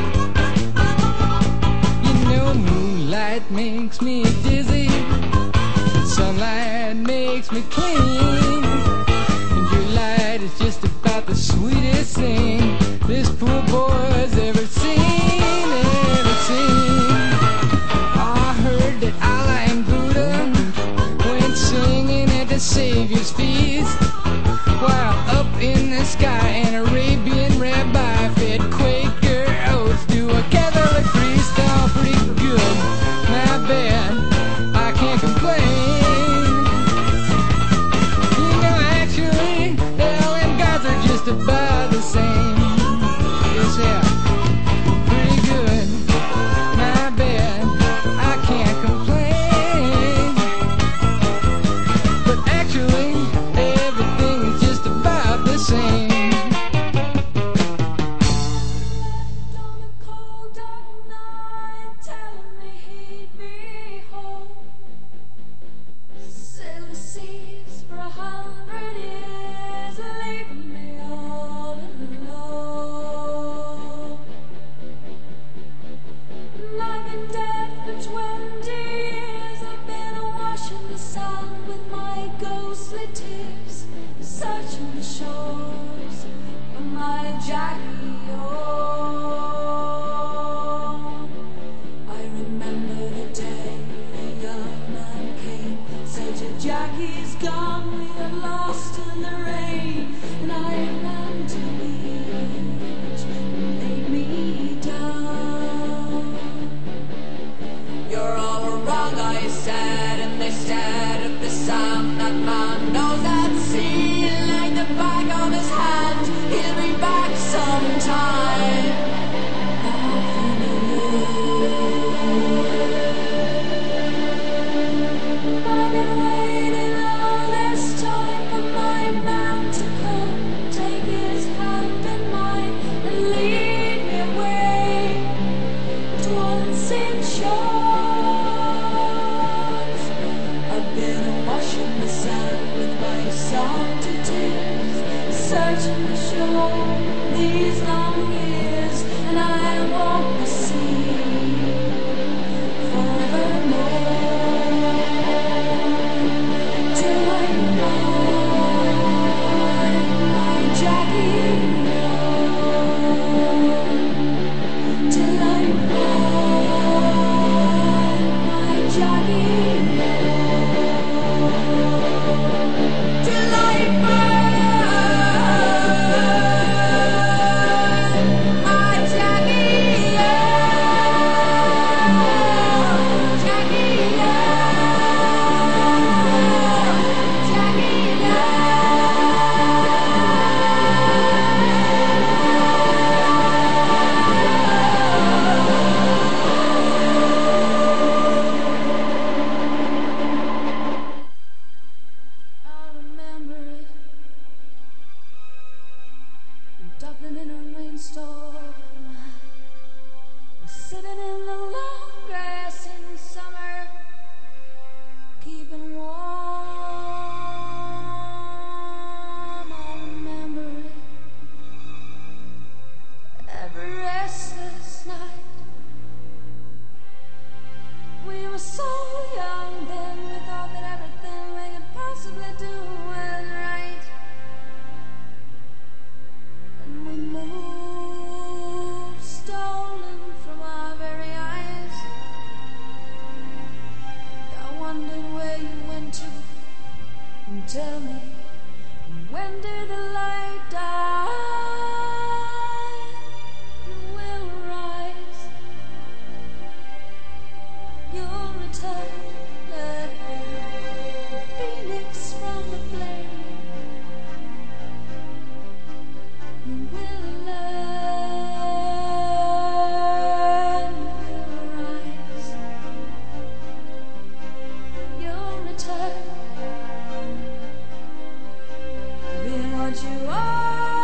[SPEAKER 11] You know, moonlight makes me dizzy, sunlight makes me clean, and your light is just about the sweetest thing this poor boy's ever seen, ever seen. I heard that Allah and Buddha went singing at the Savior's feast, while up in the sky an Arabian rabbi fed Quaker oats to a Catholic priest. All pretty good, not bad, I can't complain. You know, actually,
[SPEAKER 12] searching the shores for my Jackie. Oh, I remember the day a young man came, said your Jackie's gone, we are lost in the rain, and I ran to reach, laid me down. You're all wrong, I said, and they said at the sound that man knows that sea like the back of his hand. He'll be back sometime. Nothing to lose. I've been waiting all this time for my man to come, take his hand in mine and lead me away to unseen shores. I've been washing the sand with my salty tears, searching the shore these long years, and I walk the sea forevermore till I find my Jackie. Till I find my Jackie. Till I find my Jackie. Jackie, I remember it in Dublin in a rainstorm, sitting in the long grass in summer, keeping warm. I remember it every restless night. We were so young then, we thought that everything we could possibly do was right. And we moved, stolen from our very eyes. I wondered where you went to, and tell me, when did the light die? You will rise, you'll return, phoenix from the flame. You will learn, you'll rise, you'll return, being what you are.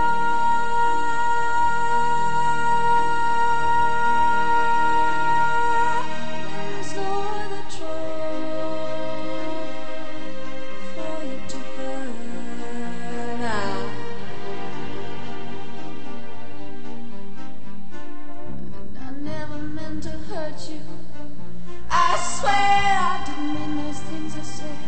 [SPEAKER 12] There is no other throne for you to burn out. And I never meant to hurt you. I swear I didn't mean those things I said.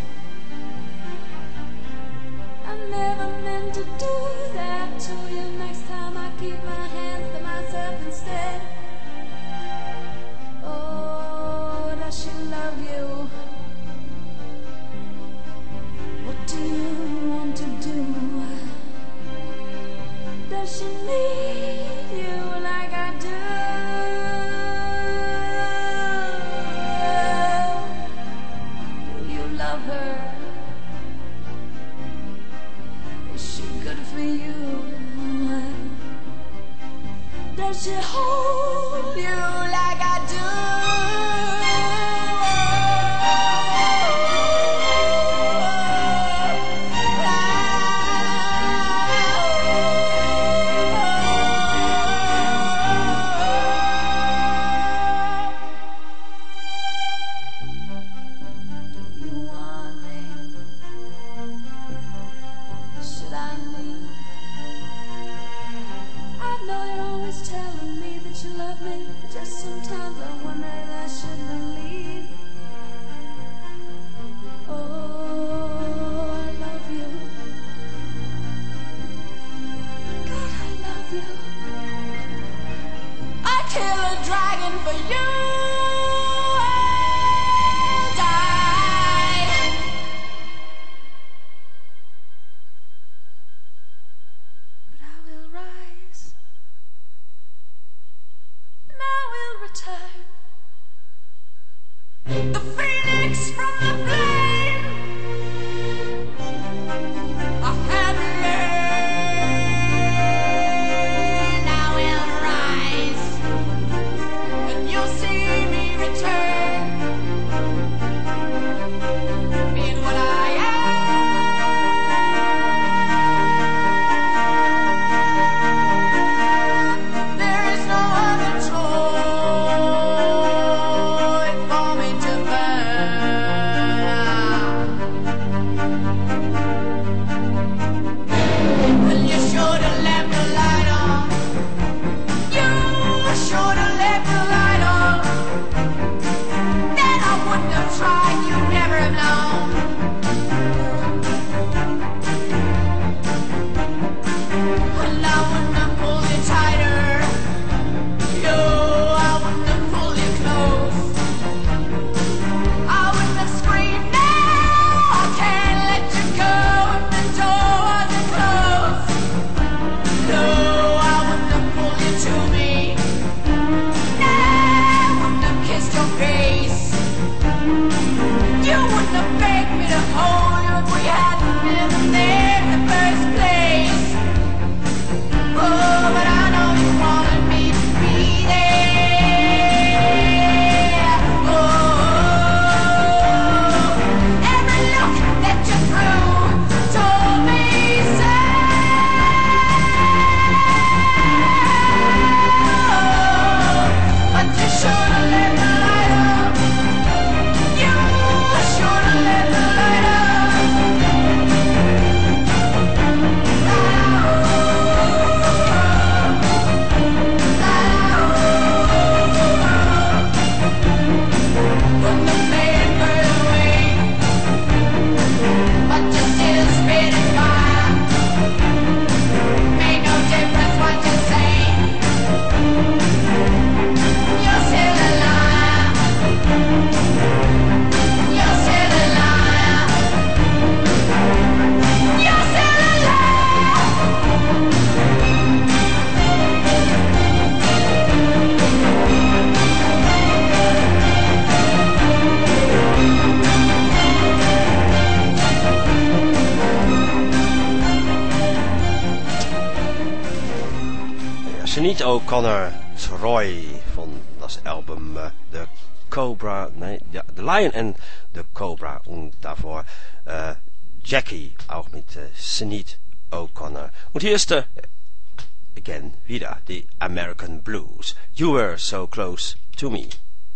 [SPEAKER 12] I never meant to do that to you. Next time I keep my hands to myself instead. Oh, does she love you? What do you want to do? Does she need you like I do? Do you love her? Is she good for you? Does she hold you like I do? Do you want me? Should I leave? I know you're always telling me that you love me, but just sometimes I wonder if I should believe. Oh, I love you. for you I'll die. But I will rise, and I will return, the phoenix from the flame. I have learned I will rise, and you'll see me return, being what I am. There is no other joy for me to burn. And you should have left the light on. You should have left the light on. Then I wouldn't have tried. You'd never have known. And I wouldn't have pulled you tighter. You, I wouldn't have pulled you close. I wouldn't have screamed, no, I can't let you go if the door wasn't closed. No, I wouldn't have pulled you to me. No, I wouldn't have kissed your face. You wouldn't have begged me to hold you if we hadn't been there in the first place. Oh, but I know you wanted me to be there. Oh, every look that you threw told me so. But you should have let the light up. You should have let the light up. When the flame burned away, but you still spitting fire. Made no difference what you say. You're still a liar. You're still a liar. You're still a liar.
[SPEAKER 3] Sinead O'Connor, Troy von das Album äh, The Cobra, nee, ja, The Lion and the Cobra und davor äh, Jackie, auch mit äh, Sinead O'Connor. Und hier ist der, again, wieder, die American Blues. You were so close to me.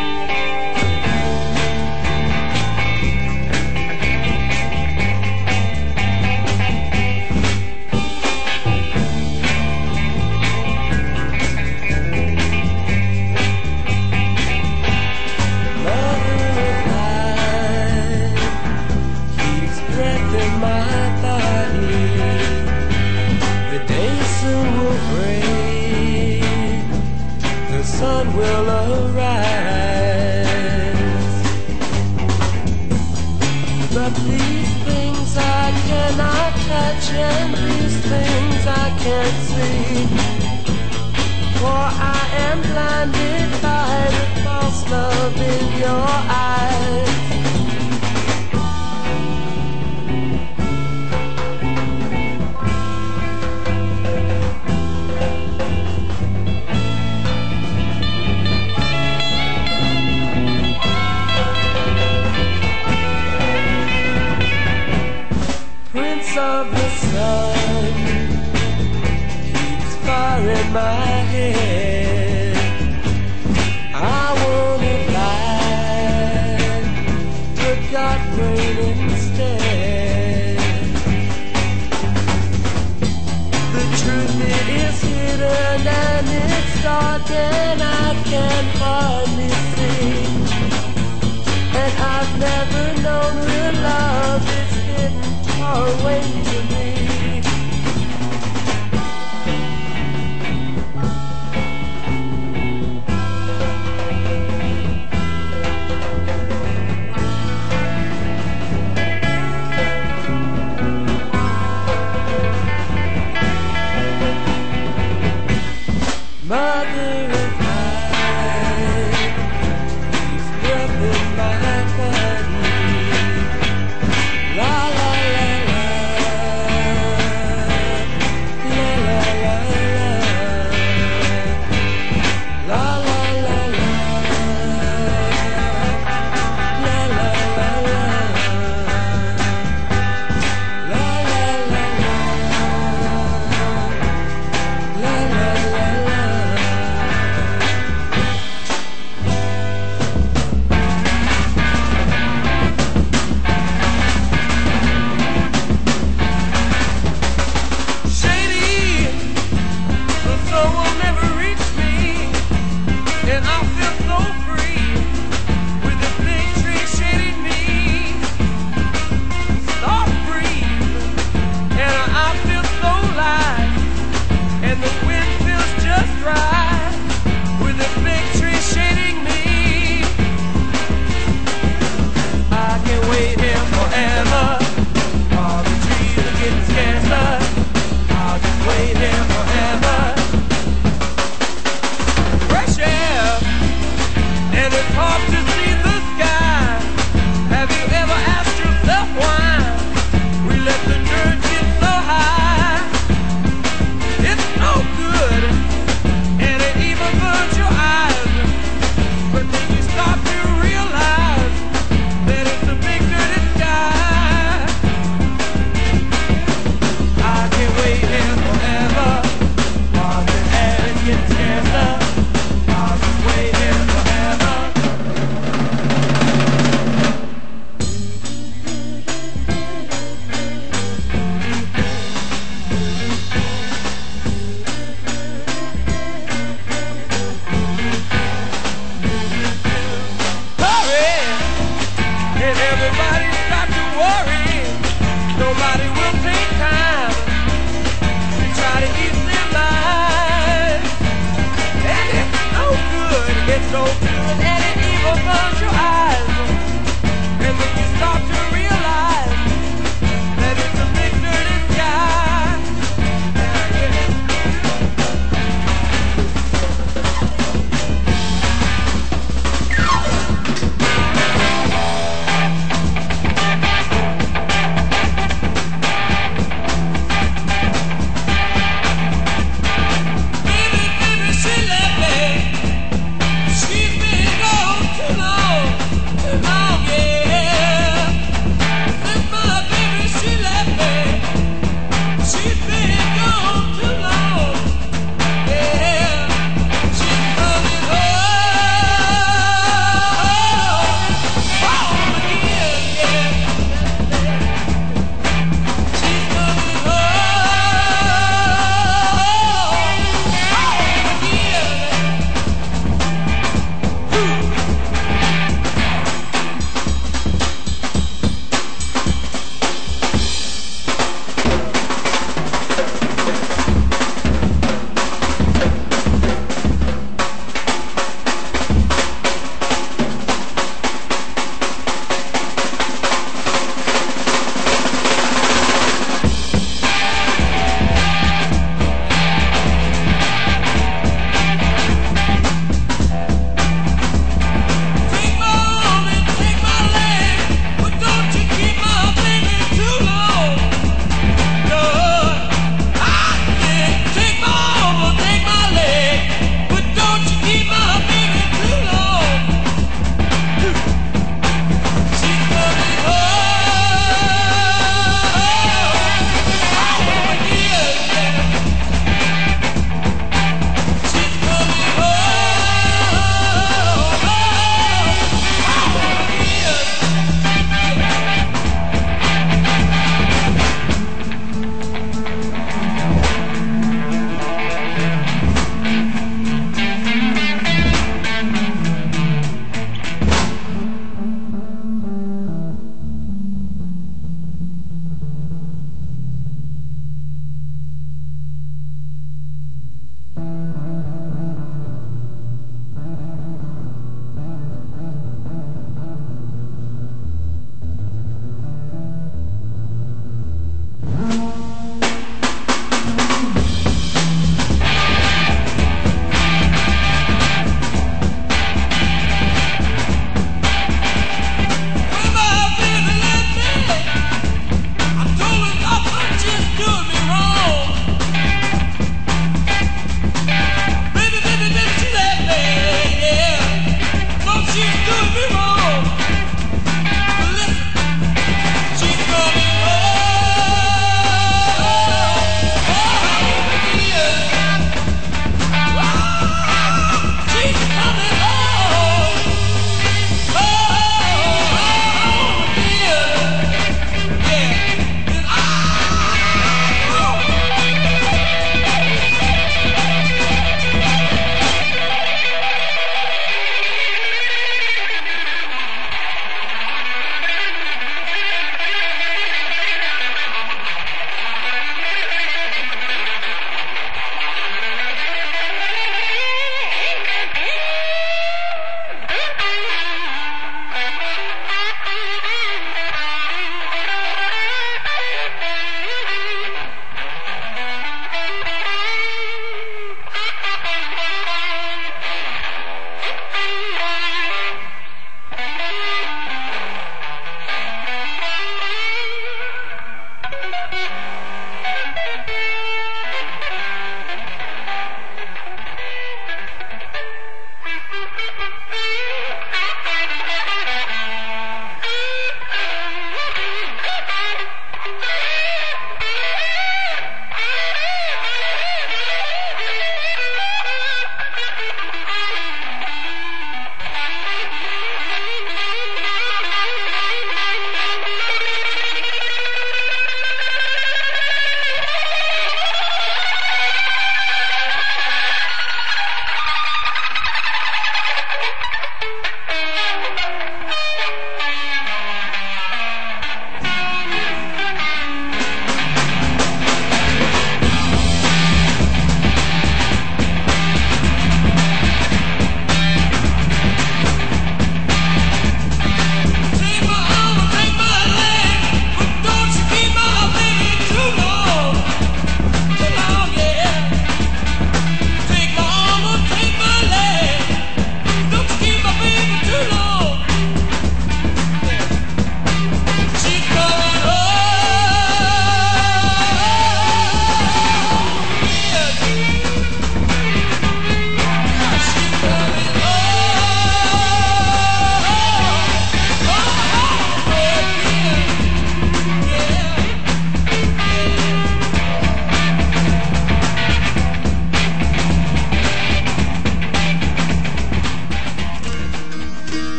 [SPEAKER 11] Keeps breath in my body. The day soon will break. The sun will arise. But these things I cannot touch, and these things I can't see. For I am blinded by the false love in your eyes. Prince of the sun keeps fire in my head. I wanna fly, but got rain instead. The truth it is hidden and it's dark and I can hardly see. And I've never known real love is hidden far away from me. Mother of mine, peace breath in my body. La la la la, la la la la, la la la la, la la la la, la la la la, la la la la. Shady, the sun will never reach me, and I feel so free with this big tree shading me. Start breathe, and I feel so light, and the wind feels just right with this big tree shading me. I can wait here forever while the trees are getting scarcer. I'll just wait here forever. Fresh air, and it's hard to see the sky. Have you ever asked yourself why we let the dirt get so high? It's no good, and it even burns your eyes. But then you start to realize that it's a big dirty sky. I can wait here forever while the air gets scarcer. I'll just wait here forever. Hurry, and everybody start to worry. Nobody will take time to try to ease their lives. And it's no good, it's no good, and it even burns your eyes. And then you start to realize that it's a big dirty sky. Yeah, yeah. Baby, baby, she left me. She's been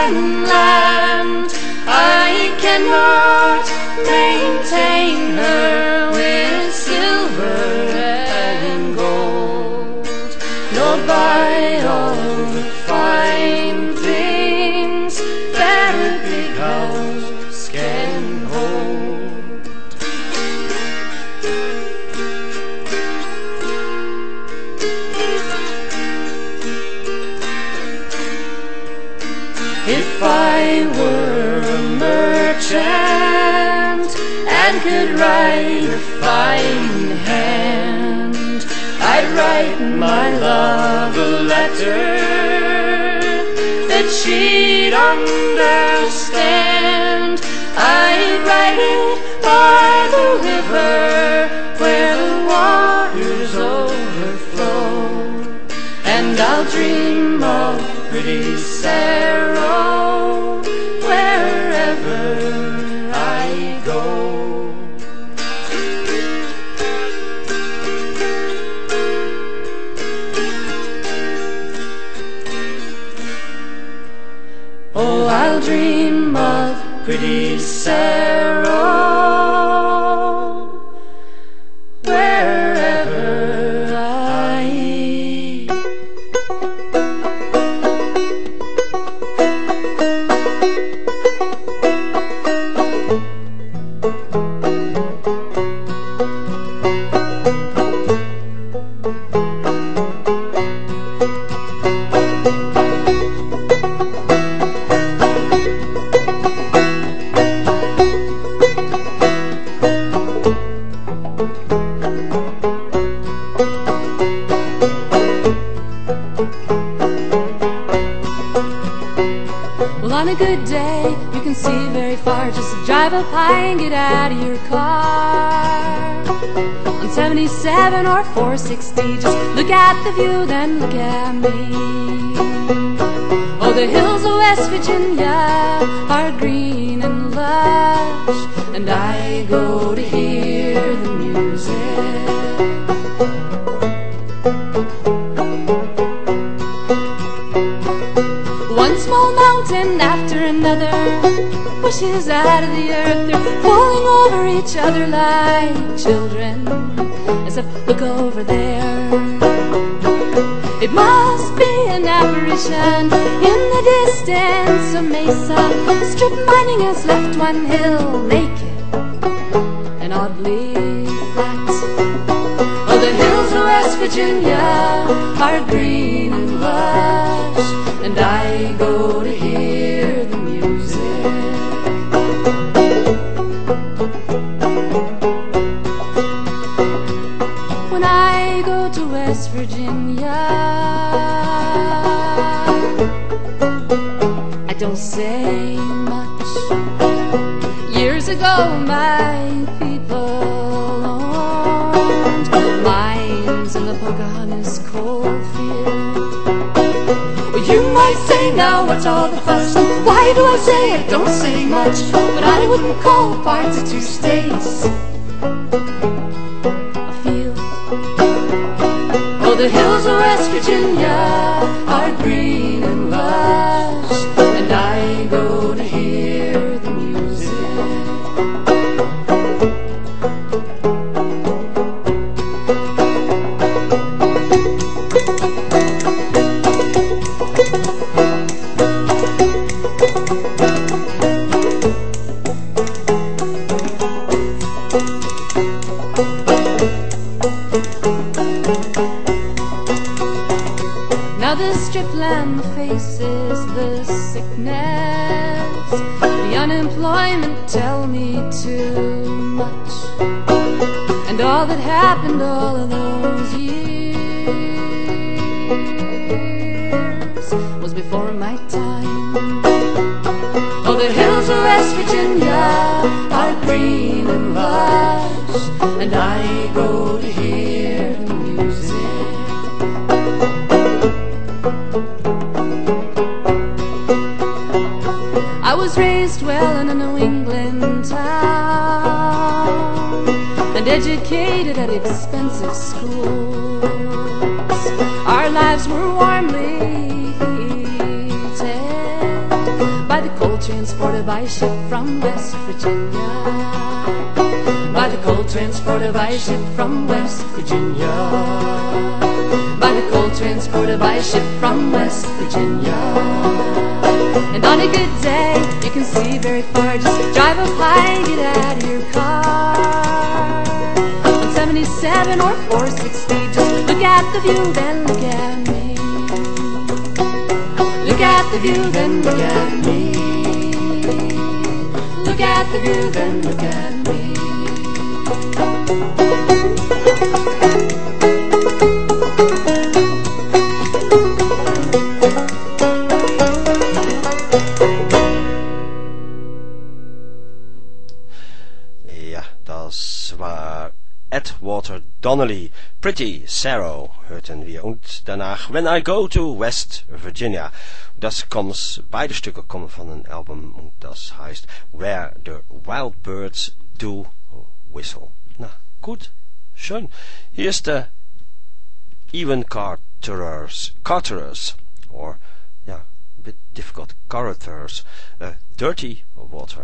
[SPEAKER 6] foreign land. I cannot maintain her with silver and gold, nor buy all the fine things that a big house can hold. If I were a merchant and could write a fine hand, I'd write my love a letter that she'd understand. I'd write it by the river where the waters overflow, and I'll dream of pretty Sarah wherever I go. Oh, I'll dream of pretty Sarah wherever I Well, on a good day, you can see very far. Just drive up high and get out of your car. On seventy-seven or four sixty, just look at the view, then look at me. Oh, the hills of West Virginia are green and lush, and I go to hear the music. One small mountain after another pushes out of the earth. They're falling over each other like children. As I look over there, it must be an apparition. In the distance, a mesa strip mining has left one hill naked and oddly flat. Oh, the hills of West Virginia are green and lush, and I go to hear the music. When I go to West Virginia, I don't say much. Years ago, my people owned mines in the Pocahontas coal field. You might say, now what's all the fuss? Why do I say I don't say much? But I wouldn't call parts of two states a field. Oh, the hills of West Virginia are green and lush, and I go to hear the music. Now the strip land faces the sickness, the unemployment tell me too much, and all that happened all of those years was before my time. Oh, the hills of West Virginia are green and lush, and I go to hear the music. I was raised well in a New England town and educated at expensive schools. Our lives were warmly heated transported by ship from West Virginia. By the coal transported by ship from West Virginia. By the coal transported by ship from West Virginia. And on a good day, you can see very far. Just drive up high and get out of your car. On seventy-seven or four sixty, just look at the view, then look at me. Look at the view, then look at me. Look at the view, then look at me.
[SPEAKER 3] Ja, das war Edward Donnelly. Pretty Sarah hörten wir. Und danach When I Go to West Virginia. Das kommt, beide Stücke kommen von einem Album und das heißt Where the Wild Birds Do Whistle. Na, gut, schön. Hier ist der Even Carterers, Carterers, or, yeah, a bit difficult, Carterers, uh, Dirty Water.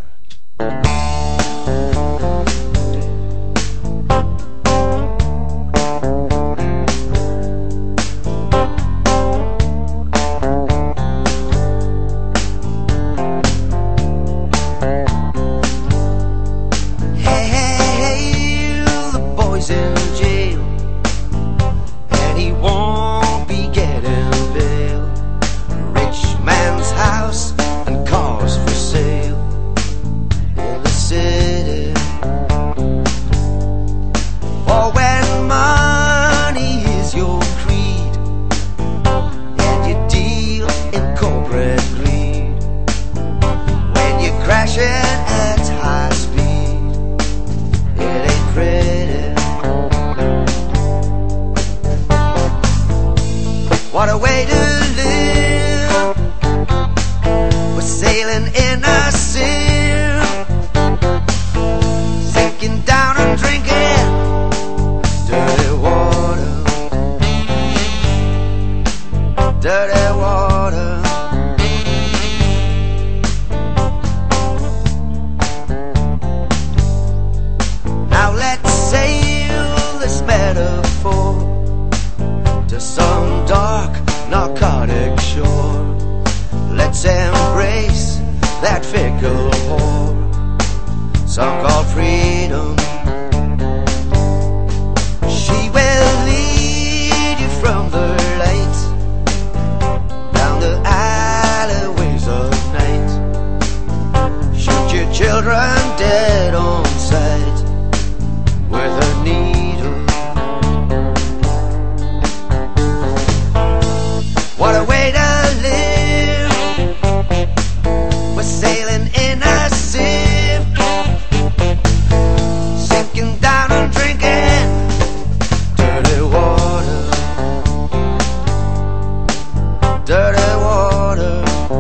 [SPEAKER 5] What a way to live. We're sailing in a sea, sinking down and drinking dirty water, dirty water. Now let's sail this metaphor to some dark narcotic shore. Let's embrace that fickle whore, some call freedom. She will lead you from the light down the alleyways of night. Shoot your children dead on sight with a needle. What a way to live. We're sailing in a sea, sinking down and drinking dirty water, dirty water.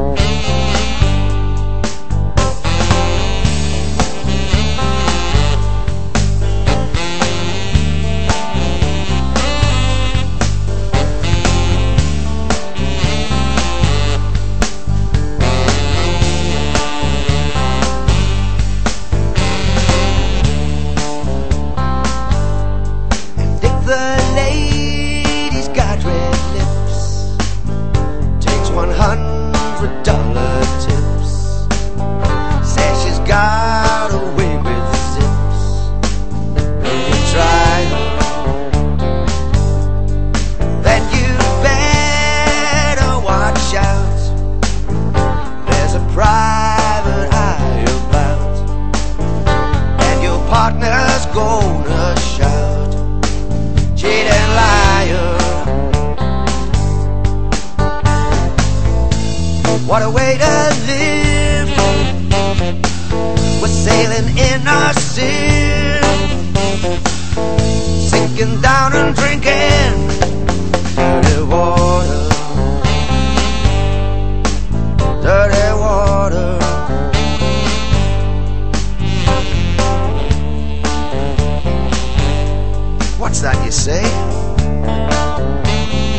[SPEAKER 5] What a way to live. We're sailing in our sea, sinking down and drinking dirty water, dirty water. What's that you say?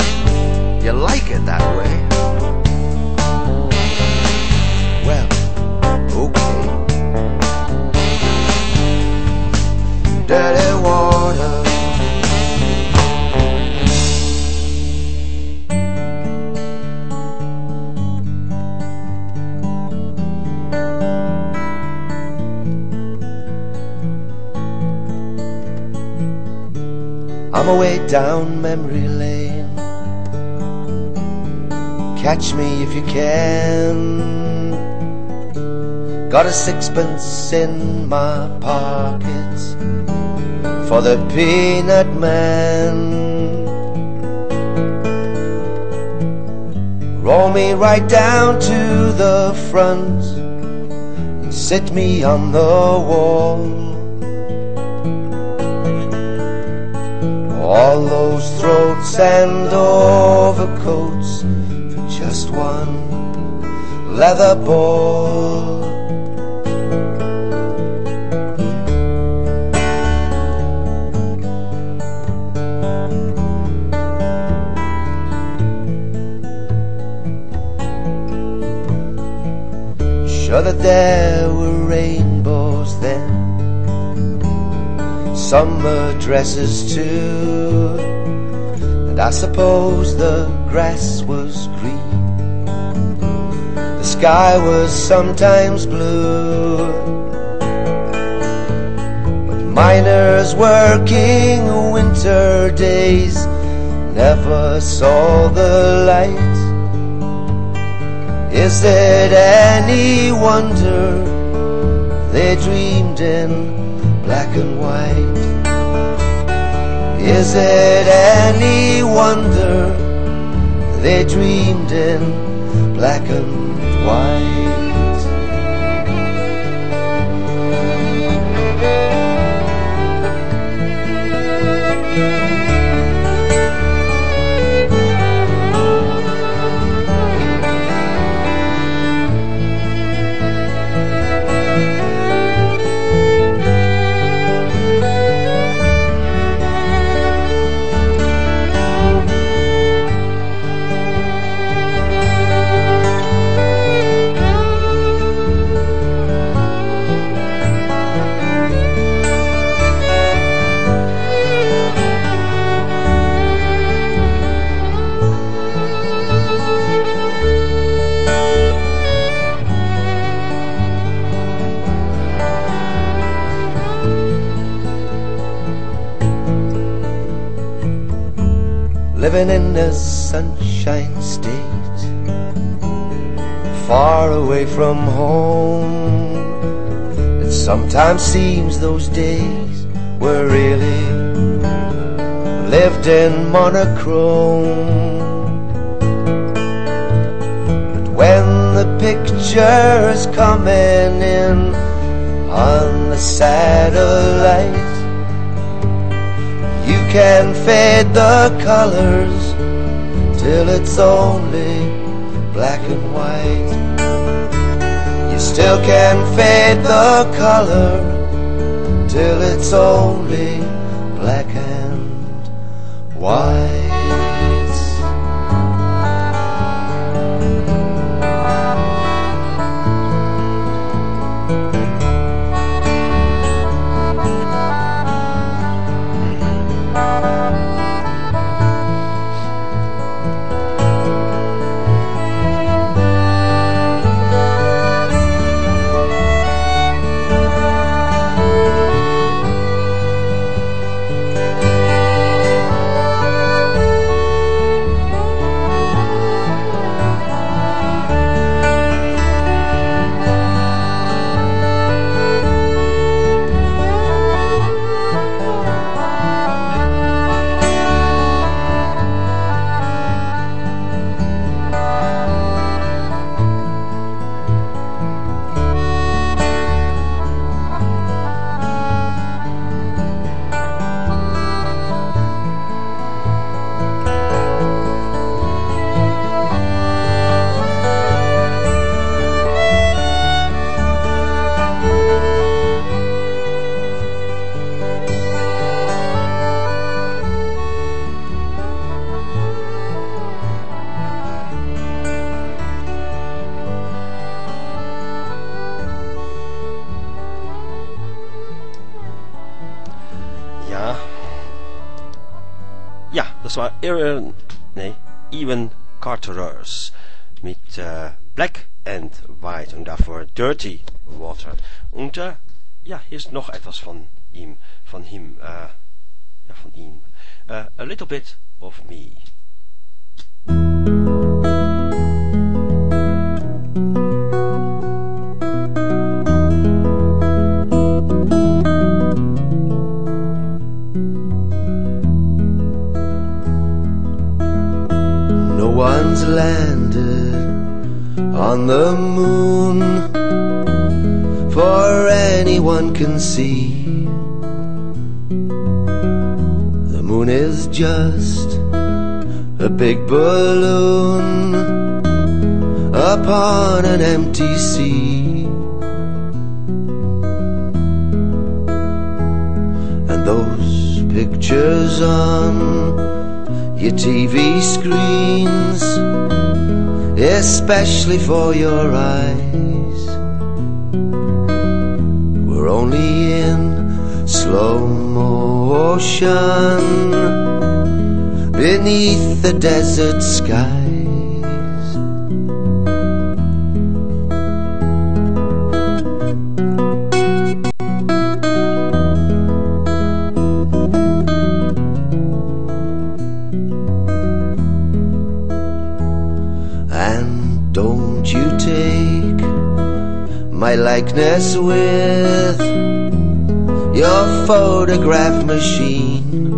[SPEAKER 5] You like it that way? Well, on my way down memory lane. Catch me if you can. Got a sixpence in my pocket for the peanut man. Roll me right down to the front and sit me on the wall. All those throats and overcoats for just one leather ball. Sure that there were rainbows then, summer dresses too, and I suppose the grass was green, the sky was sometimes blue. But miners working winter days never saw the light. Is it any wonder they dreamed in black and white? Is it any wonder they dreamed in black and white? Living in a sunshine state, far away from home. It sometimes seems those days were really lived in monochrome. But when the picture's coming in on the satellite, you can fade the colors till it's only black and white. You still can fade the color till it's only black and white.
[SPEAKER 3] Das war Aaron, nee, Evan Carterers mit äh, Black and White und davor Dirty Water. Und äh, ja, hier ist noch etwas von ihm, von ihm. Äh, ja, von ihm. Uh, a Little Bit of Me.
[SPEAKER 5] No one's landed on the moon, for anyone can see. The moon is just a big balloon upon an empty sea. And those pictures on your T V screens, especially for your eyes, we're only in slow motion beneath the desert skies. And don't you take my likeness with your photograph machine,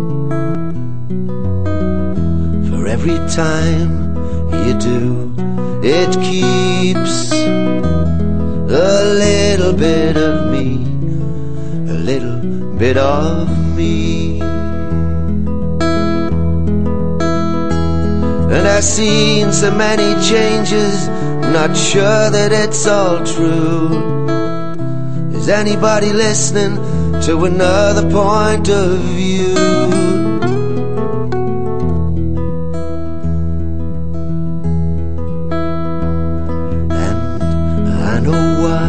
[SPEAKER 5] for every time you do, it keeps a little bit of me, a little bit of me. And I've seen so many changes, not sure that it's all true. Is anybody listening to another point of view? And I know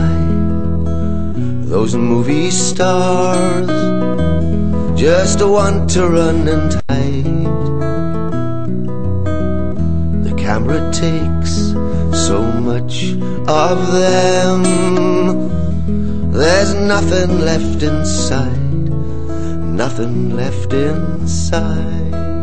[SPEAKER 5] why those movie stars just want to run and hide. The camera takes so much of them, there's nothing left inside, nothing left inside.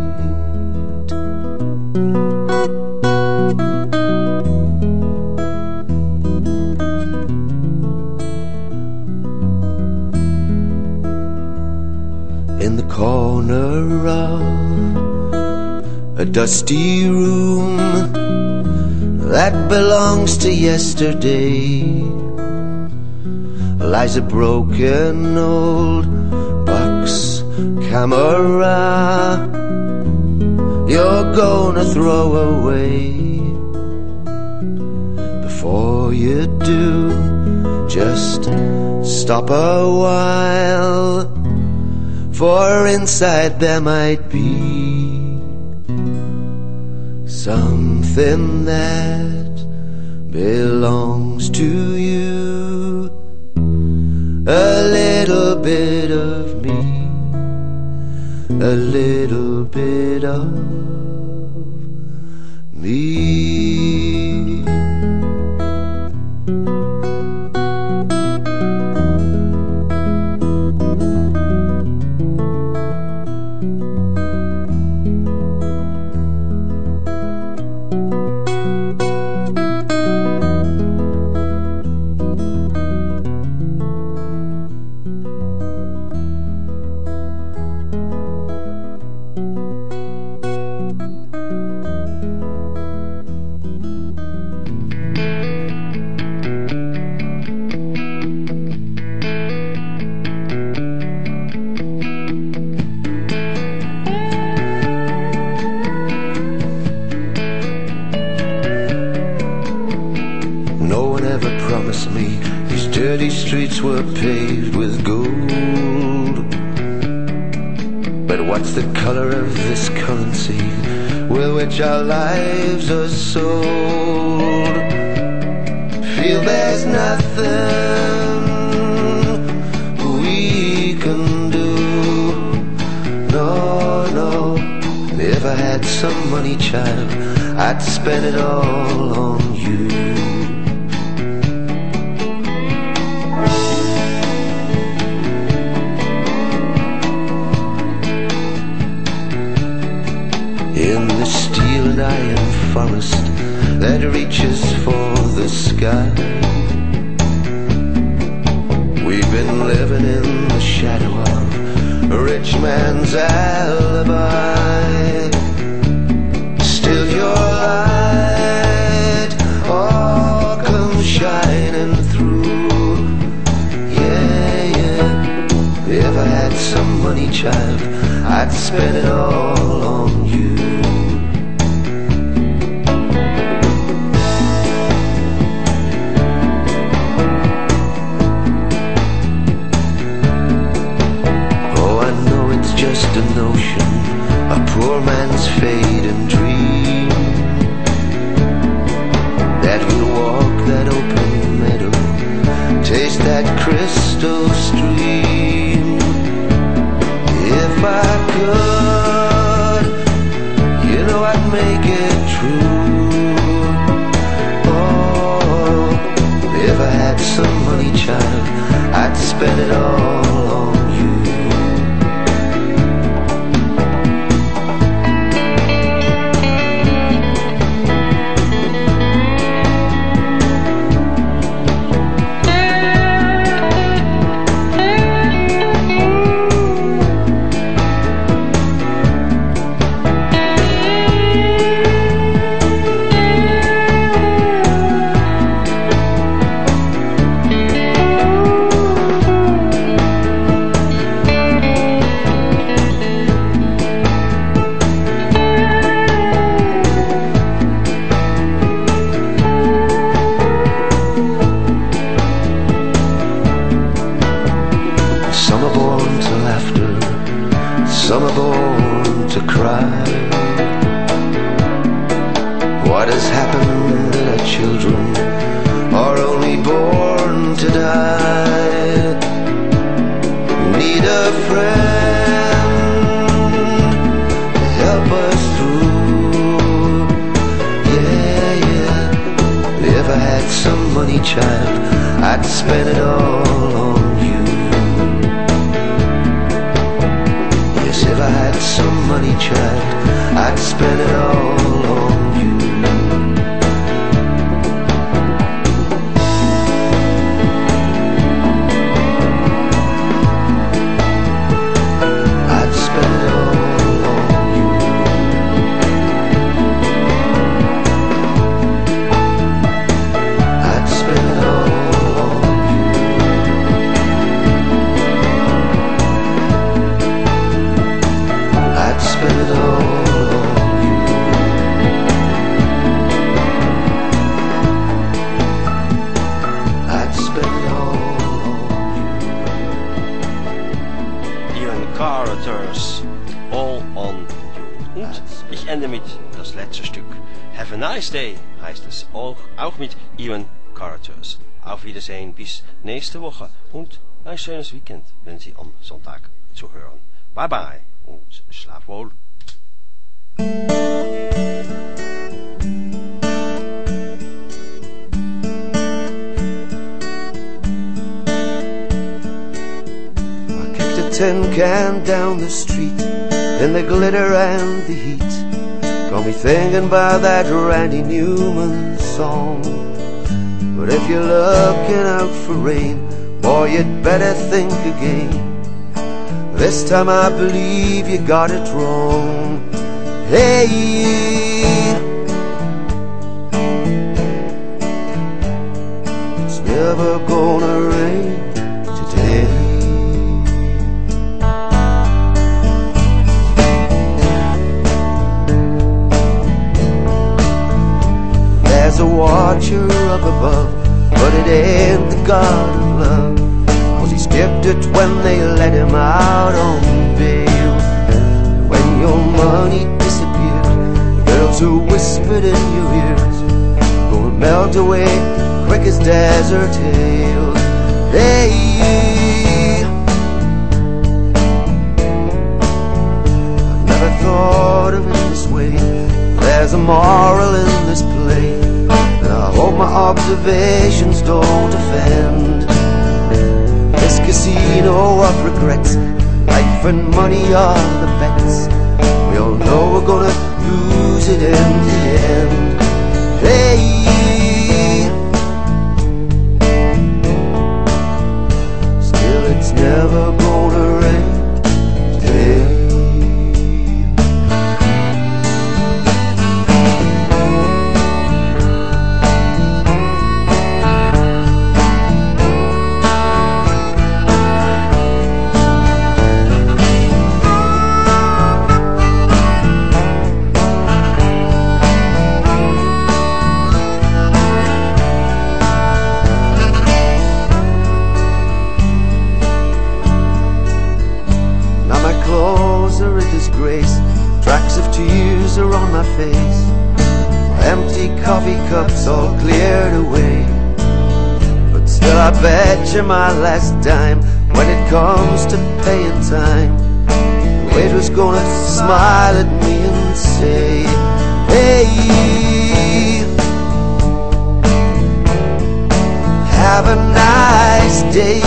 [SPEAKER 5] In the corner of a dusty room that belongs to yesterday lies a broken old box camera you're gonna throw away. Before you do, just stop a while, for inside there might be something that belongs to you, a little bit of me, a little bit of me. Streets were paved with gold, but what's the color of this currency with which our lives are sold? Feel there's nothing we can do. No, no, if I had some money, child, I'd spend it all on you. shadow of a rich man's alibi. Still your light all comes shining through. Yeah, yeah. If I had some money, child, I'd spend it all on you. Just a notion, a poor man's fading dream, that we'll walk that open meadow, taste that crystal stream. If I could, you know I'd make it true. Oh, if I had some money, child, I'd spend it all on you. Some are born to cry. What has happened that our children are only born to die? Need a friend to help us through. Yeah, yeah. If I had some money, child, I'd spend it all on you. If I had some money, child, I'd spend it all on you. I'd spend it all on you. I'd spend it all on you. I'd spend it all on you. I'd spend it all on you.
[SPEAKER 3] Ian Carruthers, All on You. Und ich ende mit das letzte Stück. Have a nice day heißt es auch, auch mit Ian Carruthers. Auf Wiedersehen bis nächste Woche und ein schönes Weekend, wenn Sie am Sonntag zu hören. Bye bye und schlaf wohl.
[SPEAKER 5] I kicked a tin can down the street in the glitter and the heat. Got me thinking about that Randy Newman song. But if you're looking out for rain, boy, you'd better think again. This time I believe you got it wrong. Hey, it's never gonna rain today. There's a watcher up above, but it ain't the God of love. He skipped it when they let him out on bail. When your money disappeared, the girls who whispered in your ears gonna melt away quick as desert hail. Hey, I never thought of it this way. There's a moral in this play, and I hope my observations don't offend. This casino of regrets, life and money are the bets. We all know we're gonna lose it in the end. Hey, still it's never gonna I bet you my last dime, when it comes to paying time, the waiter's gonna smile at me and say, hey, have a nice day.